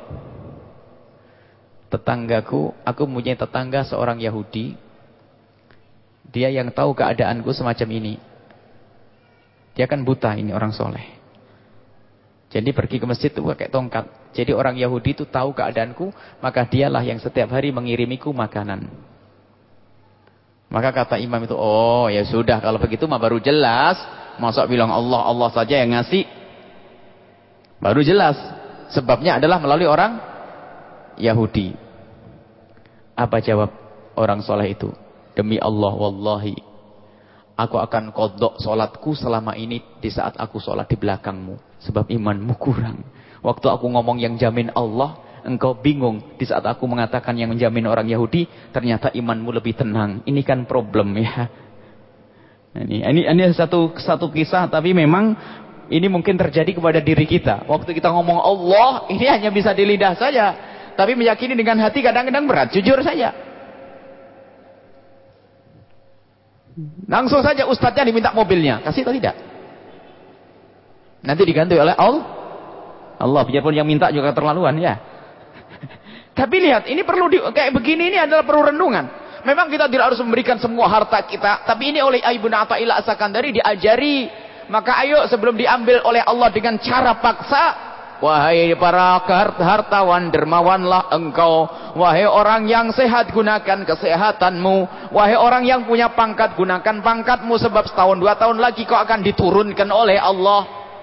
tetanggaku, aku mempunyai tetangga seorang Yahudi. Dia yang tahu keadaanku semacam ini. Dia kan buta, ini orang soleh. Jadi pergi ke masjid itu pakai tongkat. Jadi orang Yahudi itu tahu keadaanku, maka dialah yang setiap hari mengirimiku makanan. Maka kata imam itu, oh ya sudah, kalau begitu mah baru jelas. Masa bilang Allah, Allah saja yang ngasih. Baru jelas. Sebabnya adalah melalui orang Yahudi. Apa jawab orang soleh itu? Demi Allah, wallahi, aku akan kodok solatku selama ini di saat aku solat di belakangmu. Sebab imanmu kurang. Waktu aku ngomong yang jamin Allah, engkau bingung. Di saat aku mengatakan yang menjamin orang Yahudi, ternyata imanmu lebih tenang. Ini kan problem ya. Ini ini, ini satu satu kisah, tapi memang ini mungkin terjadi kepada diri kita. Waktu kita ngomong Allah, ini hanya bisa di lidah saja. Tapi meyakini dengan hati kadang-kadang berat. Jujur saja. Langsung saja ustadznya diminta mobilnya. Kasih atau tidak? Nanti diganti oleh Allah. Allah, biarpun yang minta juga keterlaluan ya. Tapi lihat, ini perlu di, kayak begini ini adalah perlu renungan. Memang kita tidak harus memberikan semua harta kita. Tapi ini oleh Ibnu Athaillah As-Sakandari diajari. Maka ayo sebelum diambil oleh Allah dengan cara paksa. Wahai para hartawan, dermawanlah engkau. Wahai orang yang sehat, gunakan kesehatanmu. Wahai orang yang punya pangkat, gunakan pangkatmu. Sebab setahun dua tahun lagi kau akan diturunkan oleh Allah.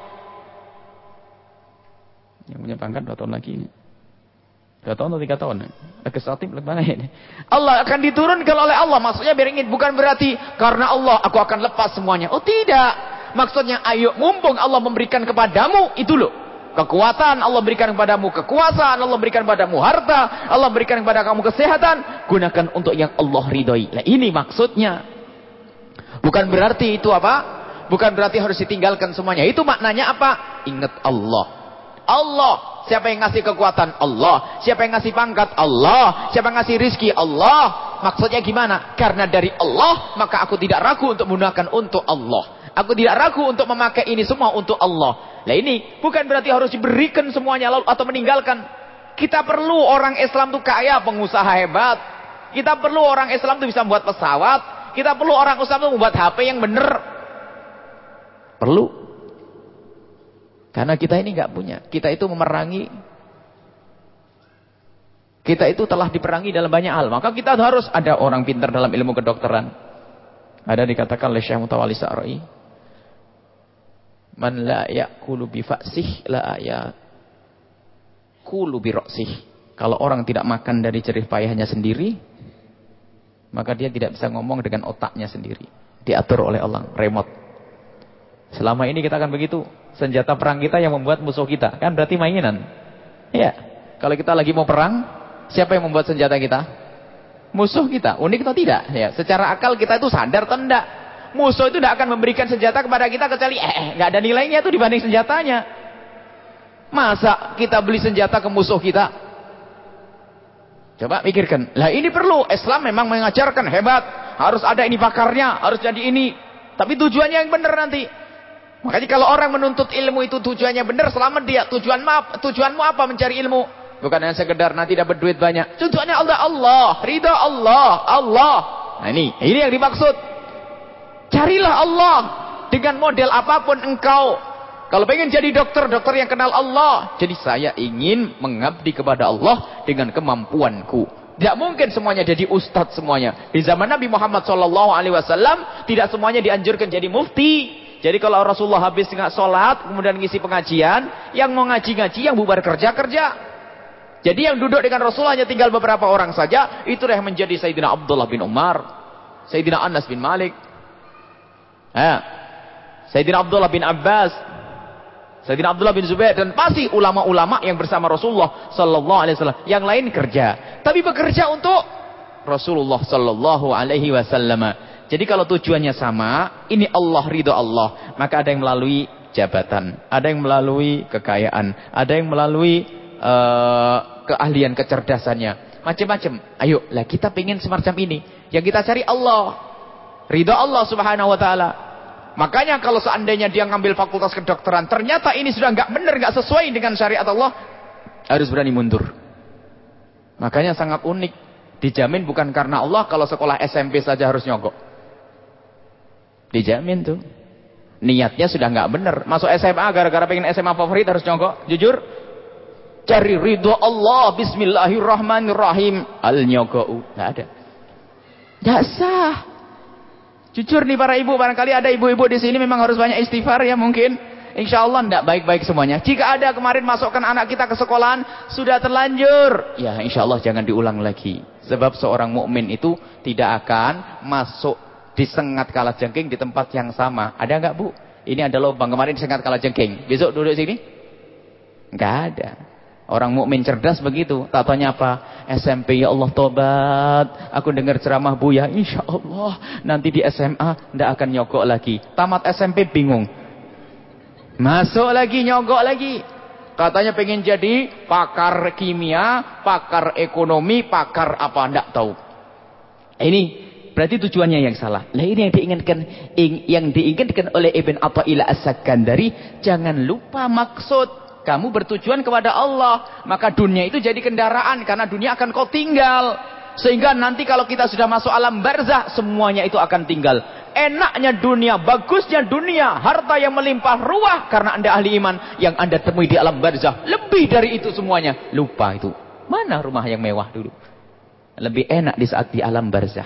Yang punya pangkat dua tahun lagi. Dua tahun atau tiga tahun. Legislatif mana ini? Allah akan diturunkan oleh Allah. Maksudnya beringin, bukan berarti karena Allah aku akan lepas semuanya. Oh tidak. Maksudnya ayo mumpung Allah memberikan kepadamu itu loh. Kekuatan Allah berikan kepadamu, kekuasaan Allah berikan kepadamu, harta Allah berikan kepada kamu, kesehatan, gunakan untuk yang Allah ridhoi. Nah, ini maksudnya. Bukan berarti itu apa? Bukan berarti harus ditinggalkan semuanya. Itu maknanya apa? Ingat Allah. Allah. Siapa yang ngasih kekuatan? Allah. Siapa yang ngasih pangkat? Allah. Siapa yang ngasih rizki? Allah. Maksudnya gimana? Karena dari Allah, maka aku tidak ragu untuk menggunakan untuk Allah. Aku tidak ragu untuk memakai ini semua untuk Allah. Nah ini bukan berarti harus diberikan semuanya lalu atau meninggalkan. Kita perlu orang Islam itu kaya, pengusaha hebat. Kita perlu orang Islam itu bisa membuat pesawat. Kita perlu orang Islam itu membuat H P yang benar. Perlu. Karena kita ini nggak punya. Kita itu memerangi. Kita itu telah diperangi dalam banyak hal. Maka kita harus ada orang pintar dalam ilmu kedokteran. Ada dikatakan oleh Syekh Mutawalli Sa'ra'i. Man la ya'kulu bi fa'sih la ya'kulu bi ra'sih. Kalau orang tidak makan dari jerih payahnya sendiri, maka dia tidak bisa ngomong dengan otaknya sendiri. Diatur oleh Allah, remote. Selama ini kita akan begitu. Senjata perang kita yang membuat musuh kita. Kan berarti mainan. Ya. Kalau kita lagi mau perang, siapa yang membuat senjata kita? Musuh kita. Unik atau tidak? Ya. Secara akal kita itu sadar atau enggak? Musuh itu tidak akan memberikan senjata kepada kita kecuali eh, nggak ada nilainya itu dibanding senjatanya. Masa kita beli senjata ke musuh kita? Coba pikirkan. Lah ini perlu. Islam memang mengajarkan hebat. Harus ada ini pakarnya. Harus jadi ini. Tapi tujuannya yang benar nanti. Makanya kalau orang menuntut ilmu itu tujuannya benar, selamat dia. Tujuan maaf, tujuanmu apa mencari ilmu? Bukan hanya sekedar nanti dapat duit banyak. Tujuannya Allah, Allah, ridha Allah, Allah. Nah ini, ini yang dimaksud. Carilah Allah dengan model apapun engkau. Kalau pengen jadi dokter, dokter yang kenal Allah. Jadi saya ingin mengabdi kepada Allah dengan kemampuanku. Tidak mungkin semuanya jadi ustadz semuanya. Di zaman Nabi Muhammad shallallahu alaihi wasallam tidak semuanya dianjurkan jadi mufti. Jadi kalau Rasulullah habis nggak sholat, kemudian ngisi pengajian, yang mau ngaji-ngaji, yang bubar kerja-kerja. Jadi yang duduk dengan Rasulullah hanya tinggal beberapa orang saja. Itulah yang menjadi Sayyidina Abdullah bin Umar, Sayyidina Anas bin Malik, ya, Sayyidina Abdullah bin Abbas, Sayyidina Abdullah bin Zubair, dan pasti ulama-ulama yang bersama Rasulullah sallallahu alaihi wasallam. Yang lain kerja, tapi bekerja untuk Rasulullah sallallahu alaihi wasallam. Jadi kalau tujuannya sama, ini Allah, ridho Allah, maka ada yang melalui jabatan, ada yang melalui kekayaan, ada yang melalui uh, keahlian, kecerdasannya, macam-macam. Ayo lah kita pengen semacam ini. Yang kita cari Allah, ridho Allah subhanahu wa ta'ala. Makanya kalau seandainya dia ngambil fakultas kedokteran, ternyata ini sudah nggak benar, nggak sesuai dengan syariat Allah, harus berani mundur. Makanya sangat unik. Dijamin bukan karena Allah kalau sekolah S M P saja harus nyogok. Dijamin tuh. Niatnya sudah nggak benar. Masuk S M A gara-gara pengen S M A favorit harus nyogok. Jujur. Cari ridho Allah. Bismillahirrahmanirrahim. Al nyogok. Nggak ada. Nggak sah. Jujur nih para ibu, barangkali ada ibu-ibu di sini memang harus banyak istighfar ya mungkin. Insya Allah tidak baik-baik semuanya. Jika ada kemarin masukkan anak kita ke sekolahan sudah terlanjur, ya insya Allah jangan diulang lagi. Sebab seorang mukmin itu tidak akan masuk disengat kalajengking di tempat yang sama. Ada nggak bu? Ini ada lubang kemarin disengat kalajengking. Besok duduk sini? Nggak ada. Orang mukmin cerdas begitu. Tatanya apa? S M P ya Allah tobat. Aku dengar ceramah Buya. Insya Allah nanti di S M A tidak akan nyogok lagi. Tamat S M P bingung. Masuk lagi nyogok lagi. Katanya pengen jadi pakar kimia, pakar ekonomi, pakar apa, enggak tahu. Ini berarti tujuannya yang salah. Nah ini yang diinginkan, yang diinginkan oleh Ibn Athaillah As-Sakandari. Jangan lupa maksud. Kamu bertujuan kepada Allah. Maka dunia itu jadi kendaraan. Karena dunia akan kau tinggal. Sehingga nanti kalau kita sudah masuk alam barzah, semuanya itu akan tinggal. Enaknya dunia, bagusnya dunia, harta yang melimpah ruah karena Anda ahli iman, yang Anda temui di alam barzah lebih dari itu semuanya. Lupa itu. Mana rumah yang mewah dulu? Lebih enak di saat di alam barzah.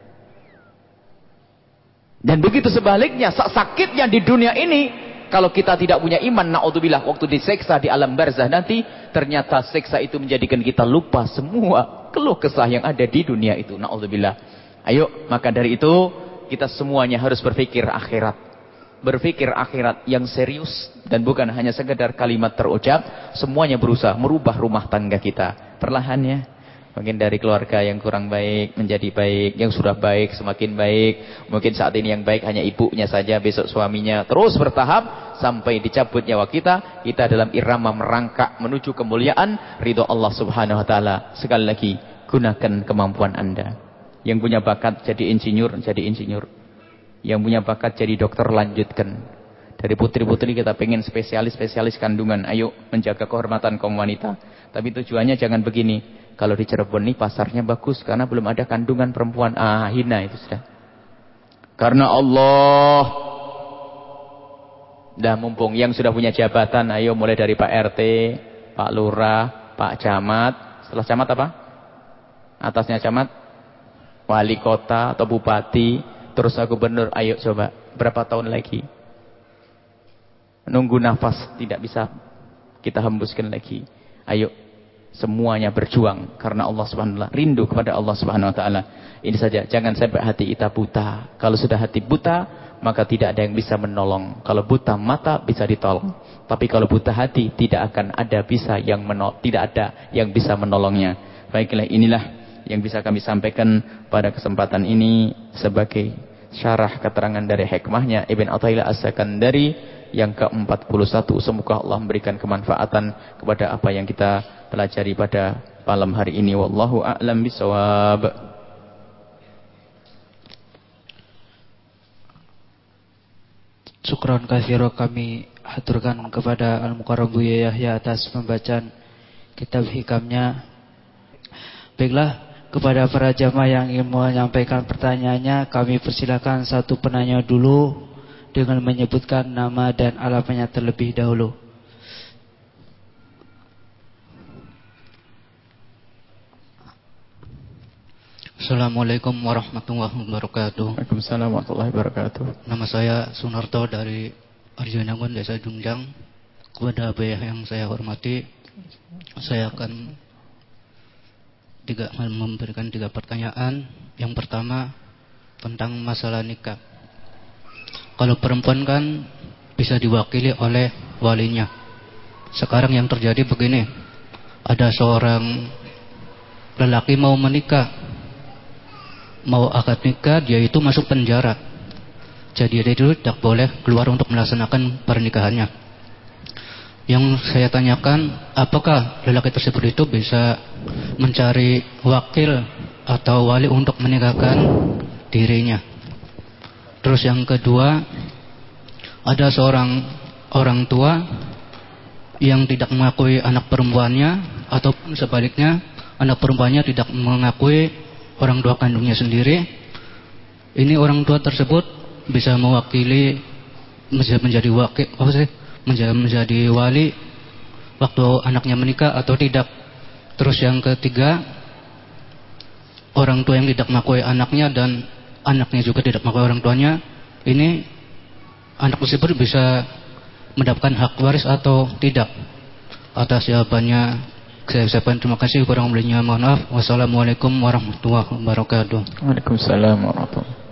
Dan begitu sebaliknya, sakitnya di dunia ini, kalau kita tidak punya iman, naudzubillah, waktu diseksa di alam barzah nanti, ternyata seksa itu menjadikan kita lupa semua keluh kesah yang ada di dunia itu. Naudzubillah. Ayo, maka dari itu kita semuanya harus berpikir akhirat. Berpikir akhirat yang serius. Dan bukan hanya sekedar kalimat terucap. Semuanya berusaha merubah rumah tangga kita. Perlahan ya. Mungkin dari keluarga yang kurang baik menjadi baik. Yang sudah baik semakin baik. Mungkin saat ini yang baik hanya ibunya saja. Besok suaminya. Terus bertahap. Sampai dicabut nyawa kita. Kita dalam irama merangkak menuju kemuliaan. Ridho Allah subhanahu wa ta'ala. Sekali lagi. Gunakan kemampuan Anda. Yang punya bakat jadi insinyur, jadi insinyur. Yang punya bakat jadi dokter, lanjutkan. Dari putri-putri kita pengen spesialis-spesialis kandungan. Ayo menjaga kehormatan kaum wanita. Tapi tujuannya jangan begini. Kalau di Cirebon ini pasarnya bagus. Karena belum ada kandungan perempuan. Ah, hina itu sudah. Karena Allah. Dah mumpung yang sudah punya jabatan. Ayo mulai dari Pak R T, Pak Lurah, Pak Camat. Setelah Camat apa? Atasnya Camat. Wali kota atau bupati, terus gubernur, ayo coba berapa tahun lagi? Nunggu nafas tidak bisa kita hembuskan lagi. Ayo semuanya berjuang karena Allah Subhanahu wa taala, rindu kepada Allah Subhanahu wa taala. Ini saja, jangan sampai hati kita buta. Kalau sudah hati buta, maka tidak ada yang bisa menolong. Kalau buta mata bisa ditolong. Tapi kalau buta hati tidak akan ada bisa yang menol tidak ada yang bisa menolongnya. Baiklah, inilah yang bisa kami sampaikan pada kesempatan ini sebagai syarah keterangan dari hikmahnya Ibn Athaillah As-Sakandari yang ke empat puluh satu. Semoga Allah memberikan kemanfaatan kepada apa yang kita pelajari pada malam hari ini. Wallahu a'lam bishawab. Syukran katsira kami haturkan kepada Al-Mukarram Buya Yahya atas pembacaan kitab hikamnya. Baiklah, kepada para jamaah yang ingin menyampaikan pertanyaannya, kami persilakan satu penanya dulu dengan menyebutkan nama dan alamatnya terlebih dahulu. Assalamualaikum warahmatullahi wabarakatuh. Waalaikumsalam warahmatullahi wabarakatuh. Nama saya Sunarto dari Arjunangun, Desa Jungjang. Kepada Abah yang saya hormati, saya akan tiga, memberikan tiga pertanyaan. Yang pertama tentang masalah nikah. Kalau perempuan kan bisa diwakili oleh walinya. Sekarang yang terjadi begini, ada seorang lelaki mau menikah, mau akad nikah, dia itu masuk penjara. Jadi dia itu tidak boleh keluar untuk melaksanakan pernikahannya. Yang saya tanyakan, apakah lelaki tersebut itu bisa mencari wakil atau wali untuk menikahkan dirinya? Terus yang kedua, ada seorang orang tua yang tidak mengakui anak perempuannya, ataupun sebaliknya anak perempuannya tidak mengakui orang tua kandungnya sendiri. Ini orang tua tersebut bisa mewakili, menjadi wakil, apa sih? Menjadi, menjadi wali waktu anaknya menikah atau tidak. Terus yang ketiga, orang tua yang tidak mengakui anaknya dan anaknya juga tidak mengakui orang tuanya, ini anak tersebut bisa mendapatkan hak waris atau tidak? Atas jawabannya saya ucapkan terima kasih, kurang lebihnya mohon maaf. Wassalamualaikum warahmatullahi wabarakatuh. Waalaikumsalam warahmatullahi wabarakatuh.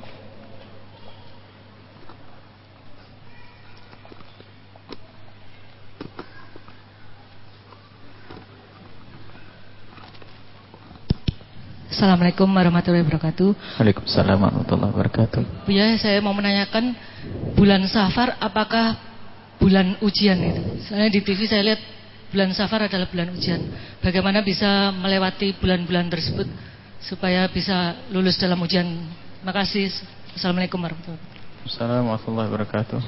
Assalamualaikum warahmatullahi wabarakatuh. Waalaikumsalam warahmatullahi wabarakatuh. Buya, saya mau menanyakan bulan Safar apakah bulan ujian itu. Soalnya di T V saya lihat bulan Safar adalah bulan ujian. Bagaimana bisa melewati bulan-bulan tersebut supaya bisa lulus dalam ujian. Terima kasih. Assalamualaikum warahmatullahi wabarakatuh. Assalamualaikum warahmatullahi wabarakatuh.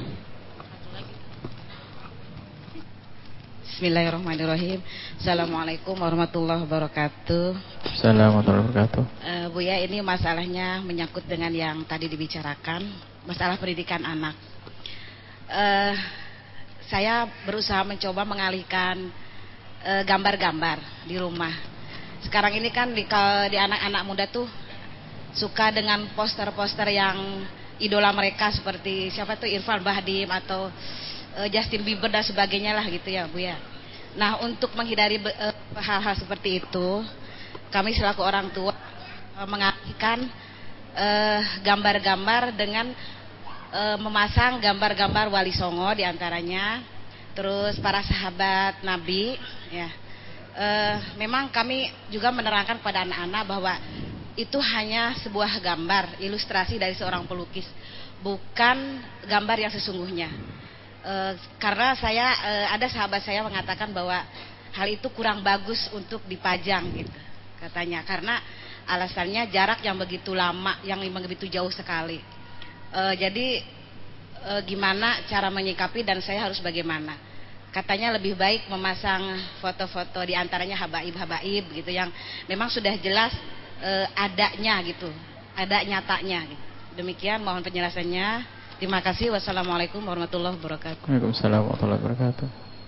Bismillahirrahmanirrahim. Assalamualaikum warahmatullahi wabarakatuh. Assalamualaikum warahmatullahi wabarakatuh. uh, Buya, ini masalahnya menyangkut dengan yang tadi dibicarakan, masalah pendidikan anak. uh, Saya berusaha mencoba mengalihkan gambar-gambar uh, di rumah. Sekarang ini kan di, di anak-anak muda tuh suka dengan poster-poster yang idola mereka, seperti siapa tuh, Irfan Bahdim atau uh, Justin Bieber dan sebagainya lah gitu ya Bu ya. Nah, untuk menghindari uh, hal-hal seperti itu, kami selaku orang tua uh, mengalihkan gambar-gambar uh, dengan uh, memasang gambar-gambar Wali Songo diantaranya, terus para sahabat Nabi ya. Uh, memang kami juga menerangkan pada anak-anak bahwa itu hanya sebuah gambar ilustrasi dari seorang pelukis, bukan gambar yang sesungguhnya. E, karena saya e, ada sahabat saya mengatakan bahwa hal itu kurang bagus untuk dipajang gitu katanya, karena alasannya jarak yang begitu lama, yang begitu jauh sekali. E, jadi e, gimana cara menyikapi dan saya harus bagaimana? Katanya lebih baik memasang foto-foto diantaranya habaib-habaib gitu yang memang sudah jelas e, adanya gitu, ada nyatanya gitu. Demikian mohon penjelasannya. Terima kasih. Wassalamualaikum warahmatullahi wabarakatuh. Waalaikumsalam warahmatullahi wabarakatuh.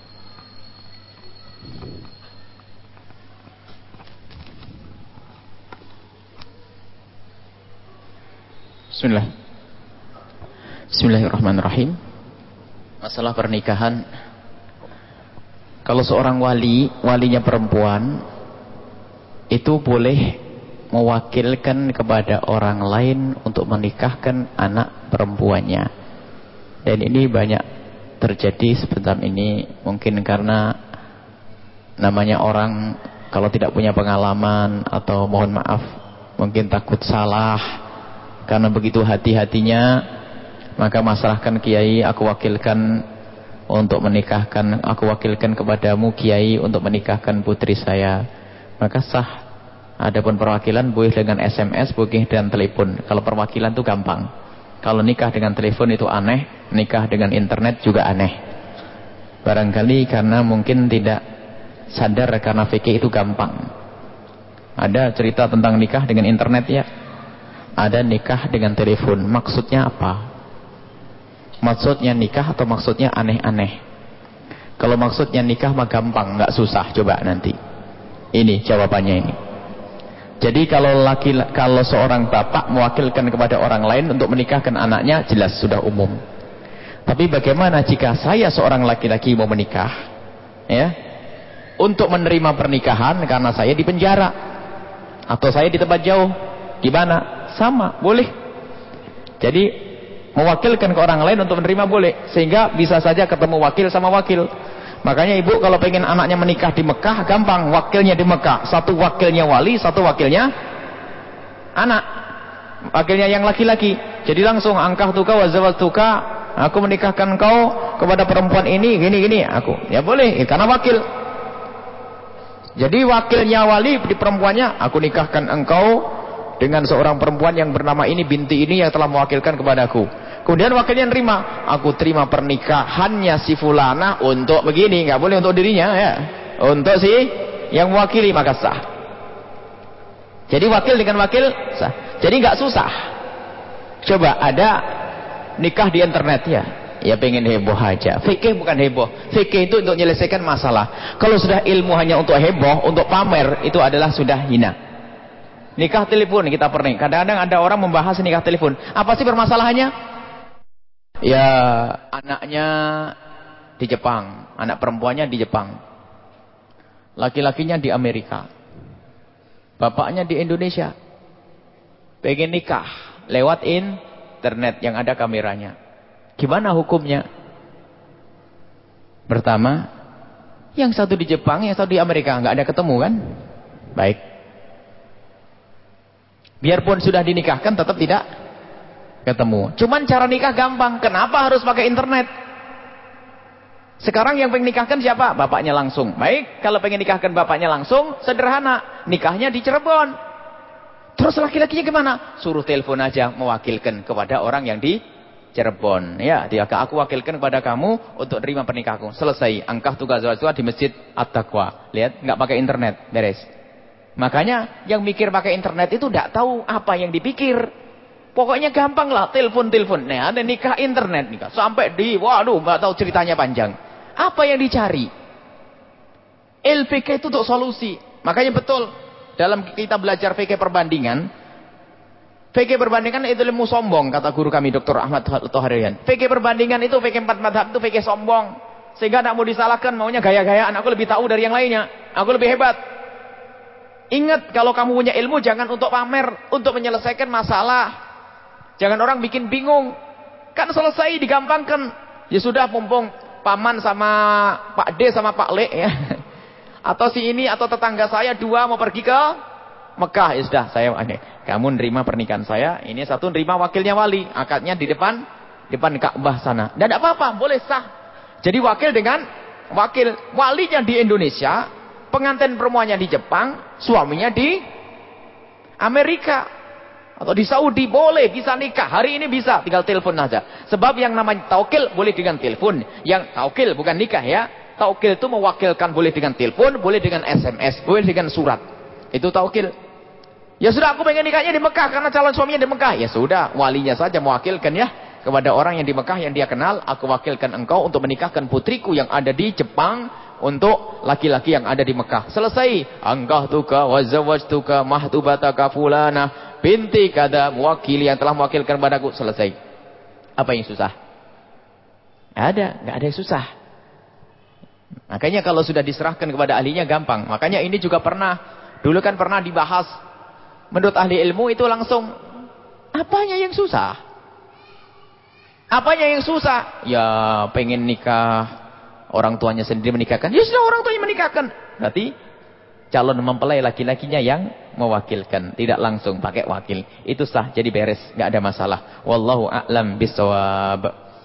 Bismillah. Bismillahirrahmanirrahim. Masalah pernikahan. Kalau seorang wali, walinya perempuan, itu boleh mewakilkan kepada orang lain untuk menikahkan anak perempuannya. Dan ini banyak terjadi sebentar ini, mungkin karena namanya orang kalau tidak punya pengalaman atau mohon maaf mungkin takut salah, karena begitu hati-hatinya maka masalahkan kiai, aku wakilkan untuk menikahkan, aku wakilkan kepadamu kiai untuk menikahkan putri saya, maka sah. Adapun perwakilan boleh dengan S M S, boleh dengan telepon. Kalau perwakilan itu gampang. Kalau nikah dengan telepon itu aneh, nikah dengan internet juga aneh. Barangkali karena mungkin tidak sadar karena fikih itu gampang. Ada cerita tentang nikah dengan internet ya. Ada nikah dengan telepon. Maksudnya apa? Maksudnya nikah atau maksudnya aneh-aneh? Kalau maksudnya nikah mah gampang, nggak susah. Coba nanti. Ini jawabannya ini. Jadi kalau laki, kalau seorang bapak mewakilkan kepada orang lain untuk menikahkan anaknya, jelas sudah umum. Tapi bagaimana jika saya seorang laki-laki mau menikah, ya, untuk menerima pernikahan karena saya di penjara atau saya di tempat jauh, gimana? Sama, boleh. Jadi mewakilkan ke orang lain untuk menerima boleh, sehingga bisa saja ketemu wakil sama wakil. Makanya ibu kalau pengen anaknya menikah di Mekah, gampang, wakilnya di Mekah. Satu wakilnya wali, satu wakilnya anak. Wakilnya yang laki-laki. Jadi langsung angkah tuka wazawal tuka, aku menikahkan kau kepada perempuan ini, gini-gini. Aku, ya boleh, ya, karena wakil. Jadi wakilnya wali di perempuannya, aku nikahkan engkau dengan seorang perempuan yang bernama ini, binti ini yang telah mewakilkan kepadaku. Kemudian wakilnya nerima, aku terima pernikahannya si fulana untuk begini, nggak boleh untuk dirinya ya, untuk si yang mewakili, maka sah. Jadi wakil dengan wakil sah. Jadi nggak susah. Coba ada nikah di internet ya, ya pengen heboh aja. Fikih bukan heboh, fikih itu untuk menyelesaikan masalah. Kalau sudah ilmu hanya untuk heboh, untuk pamer, itu adalah sudah hina. Nikah telepon kita pernah. Kadang-kadang ada orang membahas nikah telepon. Apa sih permasalahannya? Ya anaknya di Jepang, anak perempuannya di Jepang, laki-lakinya di Amerika, bapaknya di Indonesia, pengen nikah lewat internet yang ada kameranya. Gimana hukumnya? Pertama, yang satu di Jepang, yang satu di Amerika, nggak ada ketemu kan? Baik. Biarpun sudah dinikahkan tetap tidak ketemu. Cuman cara nikah gampang. Kenapa harus pakai internet? Sekarang yang pengen nikahkan siapa? Bapaknya langsung. Baik, kalau pengen nikahkan bapaknya langsung, sederhana. Nikahnya di Cirebon. Terus laki-lakinya gimana? Suruh telepon aja, mewakilkan kepada orang yang di Cirebon. Ya, dia aku wakilkan kepada kamu untuk terima pernikahanku. Selesai. Angkah tugas zawaj di Masjid At-Taqwa. Lihat, nggak pakai internet, beres. Makanya yang mikir pakai internet itu nggak tahu apa yang dipikir. Pokoknya gampang lah, telepon-telepon. Nah, ada nikah internet nikah sampai di, waduh, nggak tahu ceritanya panjang. Apa yang dicari? L P K itu untuk solusi. Makanya betul dalam kita belajar F K perbandingan, F K perbandingan itu ilmu sombong, kata guru kami Doktor Ahmad Toharian. F K perbandingan itu F K empat madhab itu F K sombong, sehingga tidak mau disalahkan, maunya gaya-gayaan. Aku lebih tahu dari yang lainnya, aku lebih hebat. Ingat, kalau kamu punya ilmu jangan untuk pamer, untuk menyelesaikan masalah. Jangan orang bikin bingung, kan selesai digampangkan. Ya sudah, mumpung paman sama Pak D sama Pak Le ya, atau si ini atau tetangga saya dua mau pergi ke Mekah, ya sudah, saya aneh. Kamu nerima pernikahan saya, ini satu nerima wakilnya wali, akadnya di depan depan Ka'bah sana. Dan tidak apa-apa, boleh sah. Jadi wakil dengan wakil, walinya di Indonesia, pengantin perempuannya di Jepang, suaminya di Amerika atau di Saudi, boleh, bisa nikah. Hari ini bisa, tinggal telepon aja. Sebab yang namanya taukil boleh dengan telepon. Yang taukil bukan nikah ya. Taukil itu mewakilkan, boleh dengan telepon, boleh dengan S M S, boleh dengan surat. Itu taukil. Ya sudah, aku pengen nikahnya di Mekah karena calon suaminya di Mekah. Ya sudah, walinya saja mewakilkan ya kepada orang yang di Mekah yang dia kenal. Aku wakilkan engkau untuk menikahkan putriku yang ada di Jepang untuk laki-laki yang ada di Mekah. Selesai. Angkah tuka wazawaj tuka mahtubataka fulana binti kada, mewakili yang telah mewakilkan padaku. Selesai. Apa yang susah? Nggak ada, nggak ada yang susah. Makanya kalau sudah diserahkan kepada ahlinya gampang. Makanya ini juga pernah, dulu kan pernah dibahas. Menurut ahli ilmu itu langsung, apanya yang susah? Apanya yang susah? Ya pengen nikah, orang tuanya sendiri menikahkan. Ya sudah, orang tuanya menikahkan. Berarti calon mempelai laki-lakinya yang mewakilkan, tidak langsung pakai wakil. Itu sah, jadi beres, nggak ada masalah. Wallahu a'lam bishawab.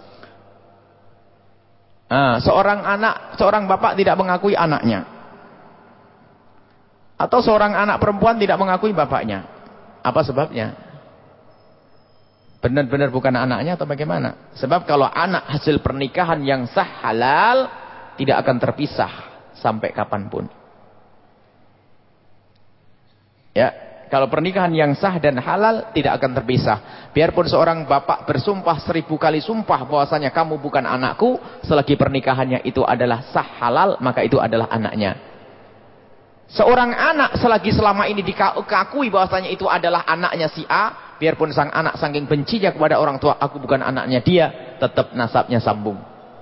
Ah, seorang anak, seorang bapak tidak mengakui anaknya. Atau seorang anak perempuan tidak mengakui bapaknya. Apa sebabnya? Benar-benar bukan anaknya atau bagaimana? Sebab kalau anak hasil pernikahan yang sah halal, tidak akan terpisah sampai kapanpun. Ya, kalau pernikahan yang sah dan halal tidak akan terpisah. Biarpun seorang bapak bersumpah seribu kali sumpah bahwasanya kamu bukan anakku, selagi pernikahannya itu adalah sah halal, maka itu adalah anaknya. Seorang anak selagi selama ini dikakui bahwasanya itu adalah anaknya si A, biarpun sang anak saking bencinya kepada orang tua, aku bukan anaknya dia, tetap nasabnya sambung.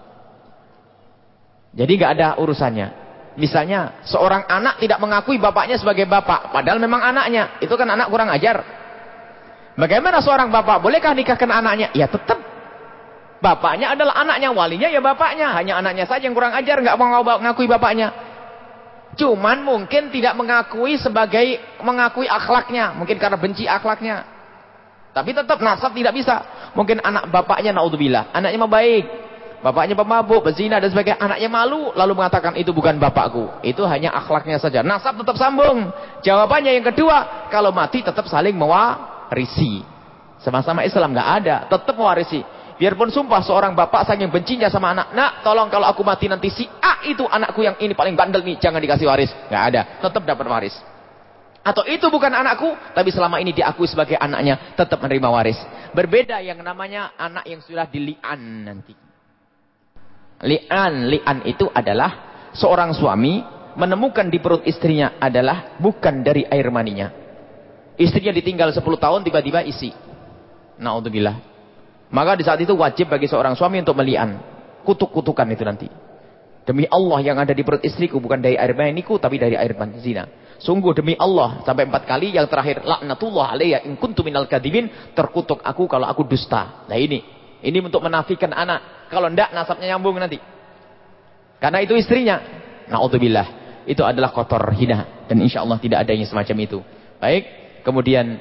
Jadi nggak ada urusannya. Misalnya seorang anak tidak mengakui bapaknya sebagai bapak, padahal memang anaknya, itu kan anak kurang ajar. Bagaimana seorang bapak bolehkah nikahkan anaknya? Ya tetap bapaknya adalah anaknya, walinya ya bapaknya, hanya anaknya saja yang kurang ajar, nggak mau mengakui bapaknya. Cuman mungkin tidak mengakui sebagai mengakui akhlaknya, mungkin karena benci akhlaknya. Tapi tetap nasab tidak bisa. Mungkin anak bapaknya naudzubillah, anaknya mah baik. Bapaknya pemabuk, berzina dan sebagainya, anaknya malu lalu mengatakan itu bukan bapakku. Itu hanya akhlaknya saja. Nasab tetap sambung. Jawabannya yang kedua, kalau mati tetap saling mewarisi. Sama-sama Islam nggak ada, tetap mewarisi. Biarpun sumpah seorang bapak saking bencinya sama anak, nak tolong kalau aku mati nanti si A itu anakku yang ini paling bandel nih, jangan dikasih waris. Nggak ada, tetap dapat waris. Atau itu bukan anakku, tapi selama ini diakui sebagai anaknya, tetap menerima waris. Berbeda yang namanya anak yang sudah dili'an nanti. Li'an, li'an itu adalah seorang suami menemukan di perut istrinya adalah bukan dari air maninya. Istrinya ditinggal sepuluh tahun, tiba-tiba isi. Na'udzubillah. Maka di saat itu wajib bagi seorang suami untuk meli'an. Kutuk-kutukan itu nanti. Demi Allah yang ada di perut istriku bukan dari air maniku, tapi dari air mani zina. Sungguh demi Allah, sampai empat kali. Yang terakhir, laknatullah alayya in kuntu minal kadhibin, terkutuk aku kalau aku dusta. Nah ini, ini untuk menafikan anak. Kalau enggak nasabnya nyambung nanti. Karena itu istrinya. Na'udzubillah. Itu adalah kotor, hina. Dan insya Allah tidak ada yang semacam itu. Baik, kemudian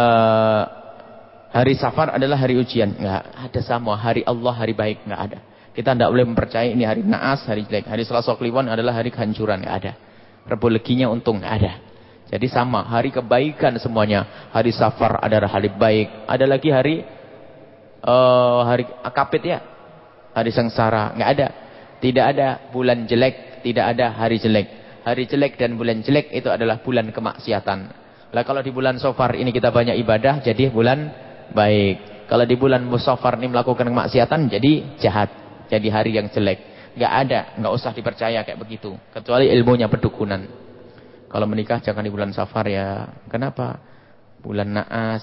uh, hari Safar adalah hari ujian. Enggak ada sama hari Allah, hari baik, enggak ada. Kita tidak boleh mempercayai ini hari naas, hari jelek. Hari Selasa Kliwon adalah hari kehancuran, nggak ada. Rabu Leginya untung, nggak ada. Jadi sama, hari kebaikan semuanya. Hari Safar adalah hari baik. Ada lagi hari uh, hari Akapit ya, hari sengsara, nggak ada. Tidak ada bulan jelek, tidak ada hari jelek. Hari jelek dan bulan jelek itu adalah bulan kemaksiatan. Lah kalau di bulan Safar ini kita banyak ibadah, jadi bulan baik. Kalau di bulan Safar ini melakukan kemaksiatan, jadi jahat. Jadi hari yang jelek. Nggak ada, nggak usah dipercaya kayak begitu. Kecuali ilmunya pedukunan. Kalau menikah jangan di bulan Safar ya. Kenapa? Bulan naas.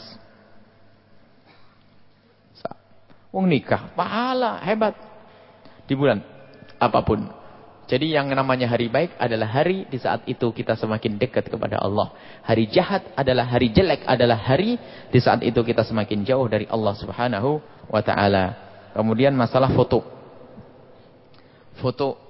Wong nikah, pahala, hebat. Di bulan apapun. Jadi yang namanya hari baik adalah hari di saat itu kita semakin dekat kepada Allah. Hari jahat adalah, hari jelek adalah hari di saat itu kita semakin jauh dari Allah Subhanahu wa ta'ala. Kemudian masalah foto. Foto.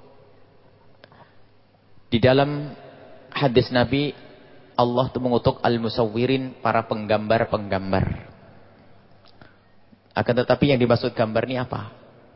Di dalam hadis Nabi, Allah itu mengutuk al-musawwirin, para penggambar-penggambar. Akan tetapi yang dimaksud gambar ini apa?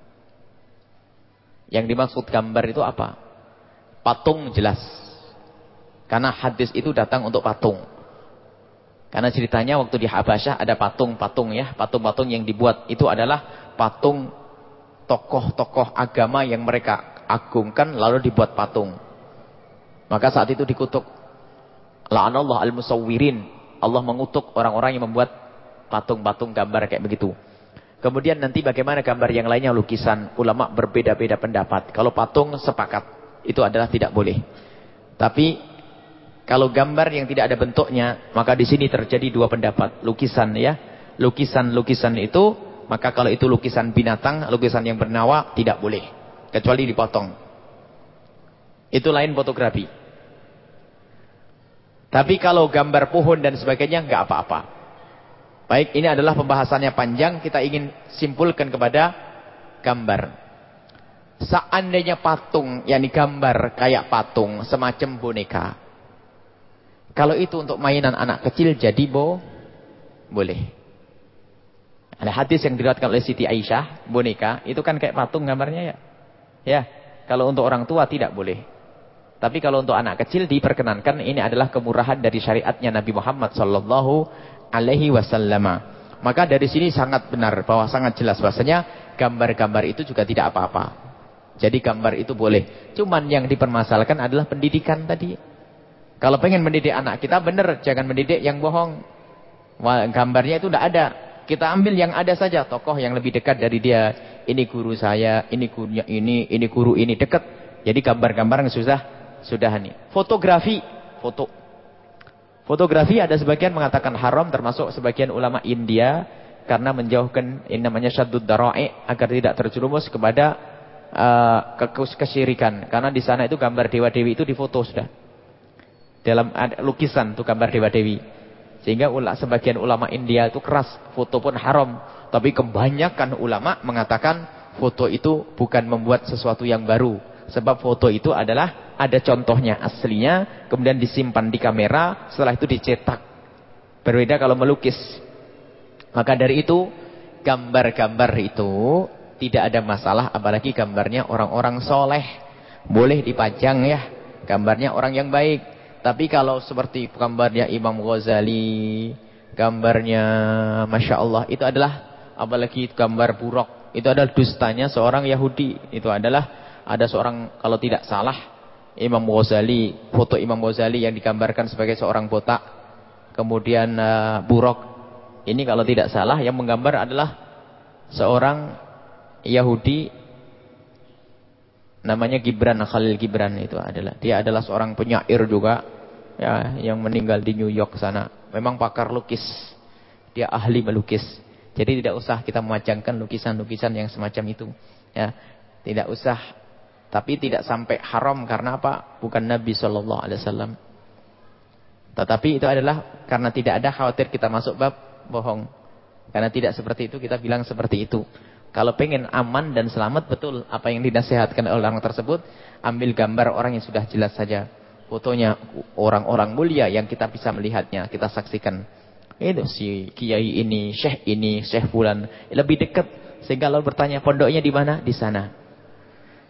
Yang dimaksud gambar itu apa? Patung jelas. Karena hadis itu datang untuk patung. Karena ceritanya waktu di Habasyah ada patung-patung ya. Patung-patung yang dibuat itu adalah patung tokoh-tokoh agama yang mereka agungkan lalu dibuat patung. Maka saat itu dikutuk. La'anallah al-musawwirin. Allah mengutuk orang-orang yang membuat patung-patung gambar kayak begitu. Kemudian nanti bagaimana gambar yang lainnya, lukisan. Ulama berbeda-beda pendapat. Kalau patung sepakat. Itu adalah tidak boleh. Tapi kalau gambar yang tidak ada bentuknya, maka di sini terjadi dua pendapat. Lukisan ya. Lukisan-lukisan itu, maka kalau itu lukisan binatang, lukisan yang bernyawa, tidak boleh. Kecuali dipotong. Itu lain fotografi. Tapi kalau gambar pohon dan sebagainya, nggak apa-apa. Baik, ini adalah pembahasannya panjang. Kita ingin simpulkan kepada gambar. Seandainya patung, yakni gambar kayak patung, semacam boneka. Kalau itu untuk mainan anak kecil, jadi bo, boleh. Ada hadis yang diriwayatkan oleh Siti Aisyah, boneka, itu kan kayak patung gambarnya ya. Ya, kalau untuk orang tua tidak boleh. Tapi kalau untuk anak kecil diperkenankan, ini adalah kemurahan dari syariatnya Nabi Muhammad sallallahu alaihi wasallam. Maka dari sini sangat benar, bahwa sangat jelas bahwasanya gambar-gambar itu juga tidak apa-apa. Jadi gambar itu boleh. Cuman yang dipermasalahkan adalah pendidikan tadi. Kalau pengen mendidik anak kita, benar, jangan mendidik yang bohong. Wah, gambarnya itu tidak ada. Kita ambil yang ada saja, tokoh yang lebih dekat dari dia. Ini guru saya, ini gurunya ini, ini guru ini, dekat. Jadi gambar-gambar yang susah, sudah nih. Fotografi, foto. Fotografi ada sebagian mengatakan haram, termasuk sebagian ulama India, karena menjauhkan ini namanya syaddud dara'i, agar tidak terjerumus kepada uh, kesyirikan. Karena di sana itu gambar dewa-dewi itu difoto sudah. Dalam lukisan itu gambar dewa-dewi. Sehingga ula, sebagian ulama India itu keras, foto pun haram. Tapi kebanyakan ulama mengatakan foto itu bukan membuat sesuatu yang baru. Sebab foto itu adalah ada contohnya aslinya, kemudian disimpan di kamera, setelah itu dicetak. Berbeda kalau melukis. Maka dari itu, gambar-gambar itu tidak ada masalah, apalagi gambarnya orang-orang soleh. Boleh dipajang ya, gambarnya orang yang baik. Tapi kalau seperti gambarnya Imam Ghazali, gambarnya Masya Allah, itu adalah, apalagi gambar buruk, itu adalah dustanya seorang Yahudi. Itu adalah, ada seorang, kalau tidak salah, Imam Ghazali, foto Imam Ghazali yang digambarkan sebagai seorang botak, kemudian uh, buruk. Ini kalau tidak salah, yang menggambar adalah seorang Yahudi, namanya Gibran, Khalil Gibran. Itu adalah, dia adalah seorang penyair juga ya, yang meninggal di New York sana. Memang pakar lukis, dia ahli melukis. Jadi tidak usah kita memajangkan lukisan-lukisan yang semacam itu ya, tidak usah. Tapi tidak sampai haram, karena apa? Bukan Nabi shallallahu alaihi wasallam. Tetapi itu adalah karena tidak ada, khawatir kita masuk bab bohong. Karena tidak seperti itu, kita bilang seperti itu. Kalau pengen aman dan selamat, betul apa yang dinasihatkan oleh orang tersebut, ambil gambar orang yang sudah jelas saja. Fotonya orang-orang mulia yang kita bisa melihatnya, kita saksikan. Itu si kiai ini, syekh ini, syekh fulan, lebih dekat. Sehingga kalau bertanya pondoknya di mana? Di sana.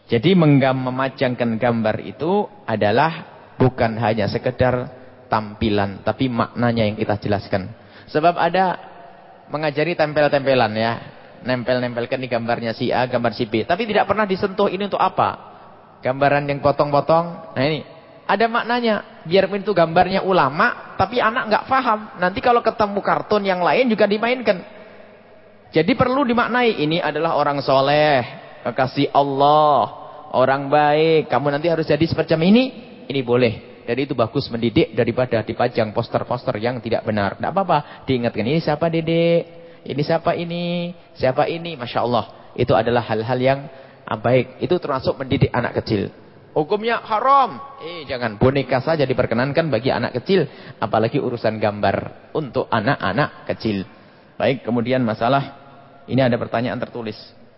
Jadi menggam, memajangkan gambar itu adalah bukan hanya sekedar tampilan, tapi maknanya yang kita jelaskan. Sebab ada mengajari tempel-tempelan ya, nempel-nempelkan di gambarnya si A, gambar si B, tapi tidak pernah disentuh ini untuk apa. Gambaran yang potong-potong, nah ini ada maknanya. Biarpun itu gambarnya ulama, tapi anak nggak paham. Nanti kalau ketemu kartun yang lain juga dimainkan. Jadi perlu dimaknai, ini adalah orang soleh, kekasih Allah, orang baik. Kamu nanti harus jadi semacam ini, ini boleh. Jadi itu bagus mendidik daripada dipajang poster-poster yang tidak benar. Tidak apa-apa, diingatkan ini siapa dedek, ini siapa ini, siapa ini, masya Allah. Itu adalah hal-hal yang baik. Itu termasuk mendidik anak kecil. Hukumnya haram. Eh, jangan. Boneka saja diperkenankan bagi anak kecil. Apalagi urusan gambar untuk anak-anak kecil. Baik, kemudian masalah. Ini ada pertanyaan tertulis.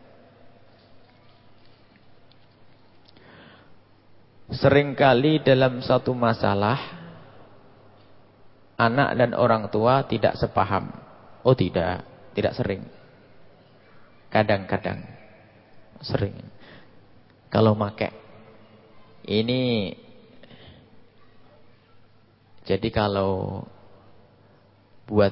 Seringkali dalam satu masalah, anak dan orang tua tidak sepaham. Oh tidak. Tidak sering. Kadang-kadang. Sering. Kalau pakai ini, jadi kalau buat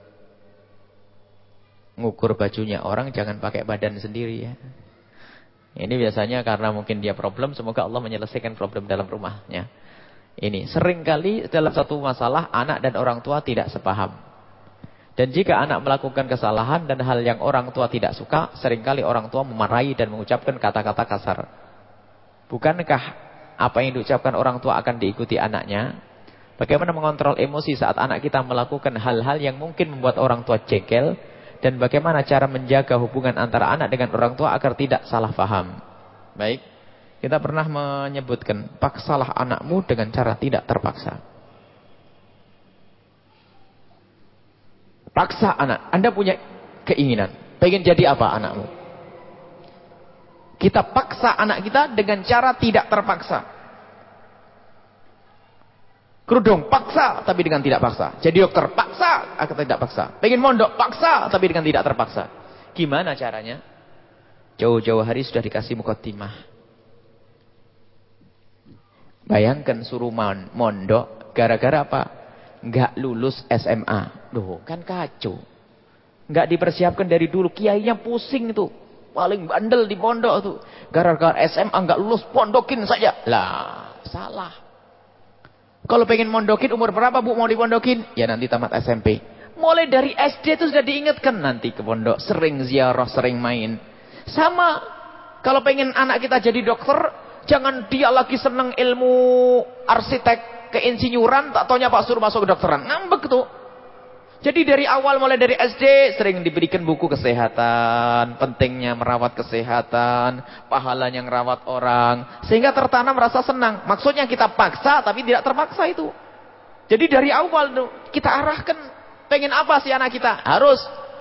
ngukur bajunya orang jangan pakai badan sendiri ya. Ini biasanya karena mungkin dia problem, semoga Allah menyelesaikan problem dalam rumahnya. Ini seringkali dalam satu masalah anak dan orang tua tidak sepaham. Dan jika anak melakukan kesalahan dan hal yang orang tua tidak suka, seringkali orang tua memarahi dan mengucapkan kata-kata kasar. Bukankah apa yang diucapkan orang tua akan diikuti anaknya? Bagaimana mengontrol emosi saat anak kita melakukan hal-hal yang mungkin membuat orang tua jengkel? Dan bagaimana cara menjaga hubungan antara anak dengan orang tua agar tidak salah paham? Baik, kita pernah menyebutkan, paksalah anakmu dengan cara tidak terpaksa. Paksa anak. Anda punya keinginan, pengen jadi apa anakmu? Kita paksa anak kita dengan cara tidak terpaksa. Kerudung, paksa tapi dengan tidak paksa. Jadi dokter, paksa atau tidak paksa. Pengen mondok, paksa tapi dengan tidak terpaksa. Gimana caranya? Jauh-jauh hari sudah dikasih mukaddimah. Bayangkan suruh mondok, gara-gara apa? Nggak lulus S M A. Loh, kan kacau. Nggak dipersiapkan dari dulu, kiainya pusing itu. Paling bandel di pondok tuh. Gara-gara S M A nggak lulus, pondokin saja. Lah, salah. Kalau pengen mondokin umur berapa Bu mau dipondokin? Ya nanti tamat S M P. Mulai dari S D itu sudah diingatkan nanti ke pondok. Sering ziarah, sering main. Sama. Kalau pengen anak kita jadi dokter, jangan dia lagi seneng ilmu arsitek, keinsinyuran, tak taunya Pak suruh masuk ke dokteran. Ngambek tuh. Jadi dari awal mulai dari S D sering diberikan buku kesehatan, pentingnya merawat kesehatan, pahalanya merawat orang, sehingga tertanam rasa senang. Maksudnya kita paksa tapi tidak terpaksa itu. Jadi dari awal tuh kita arahkan, pengen apa sih anak kita? Harus.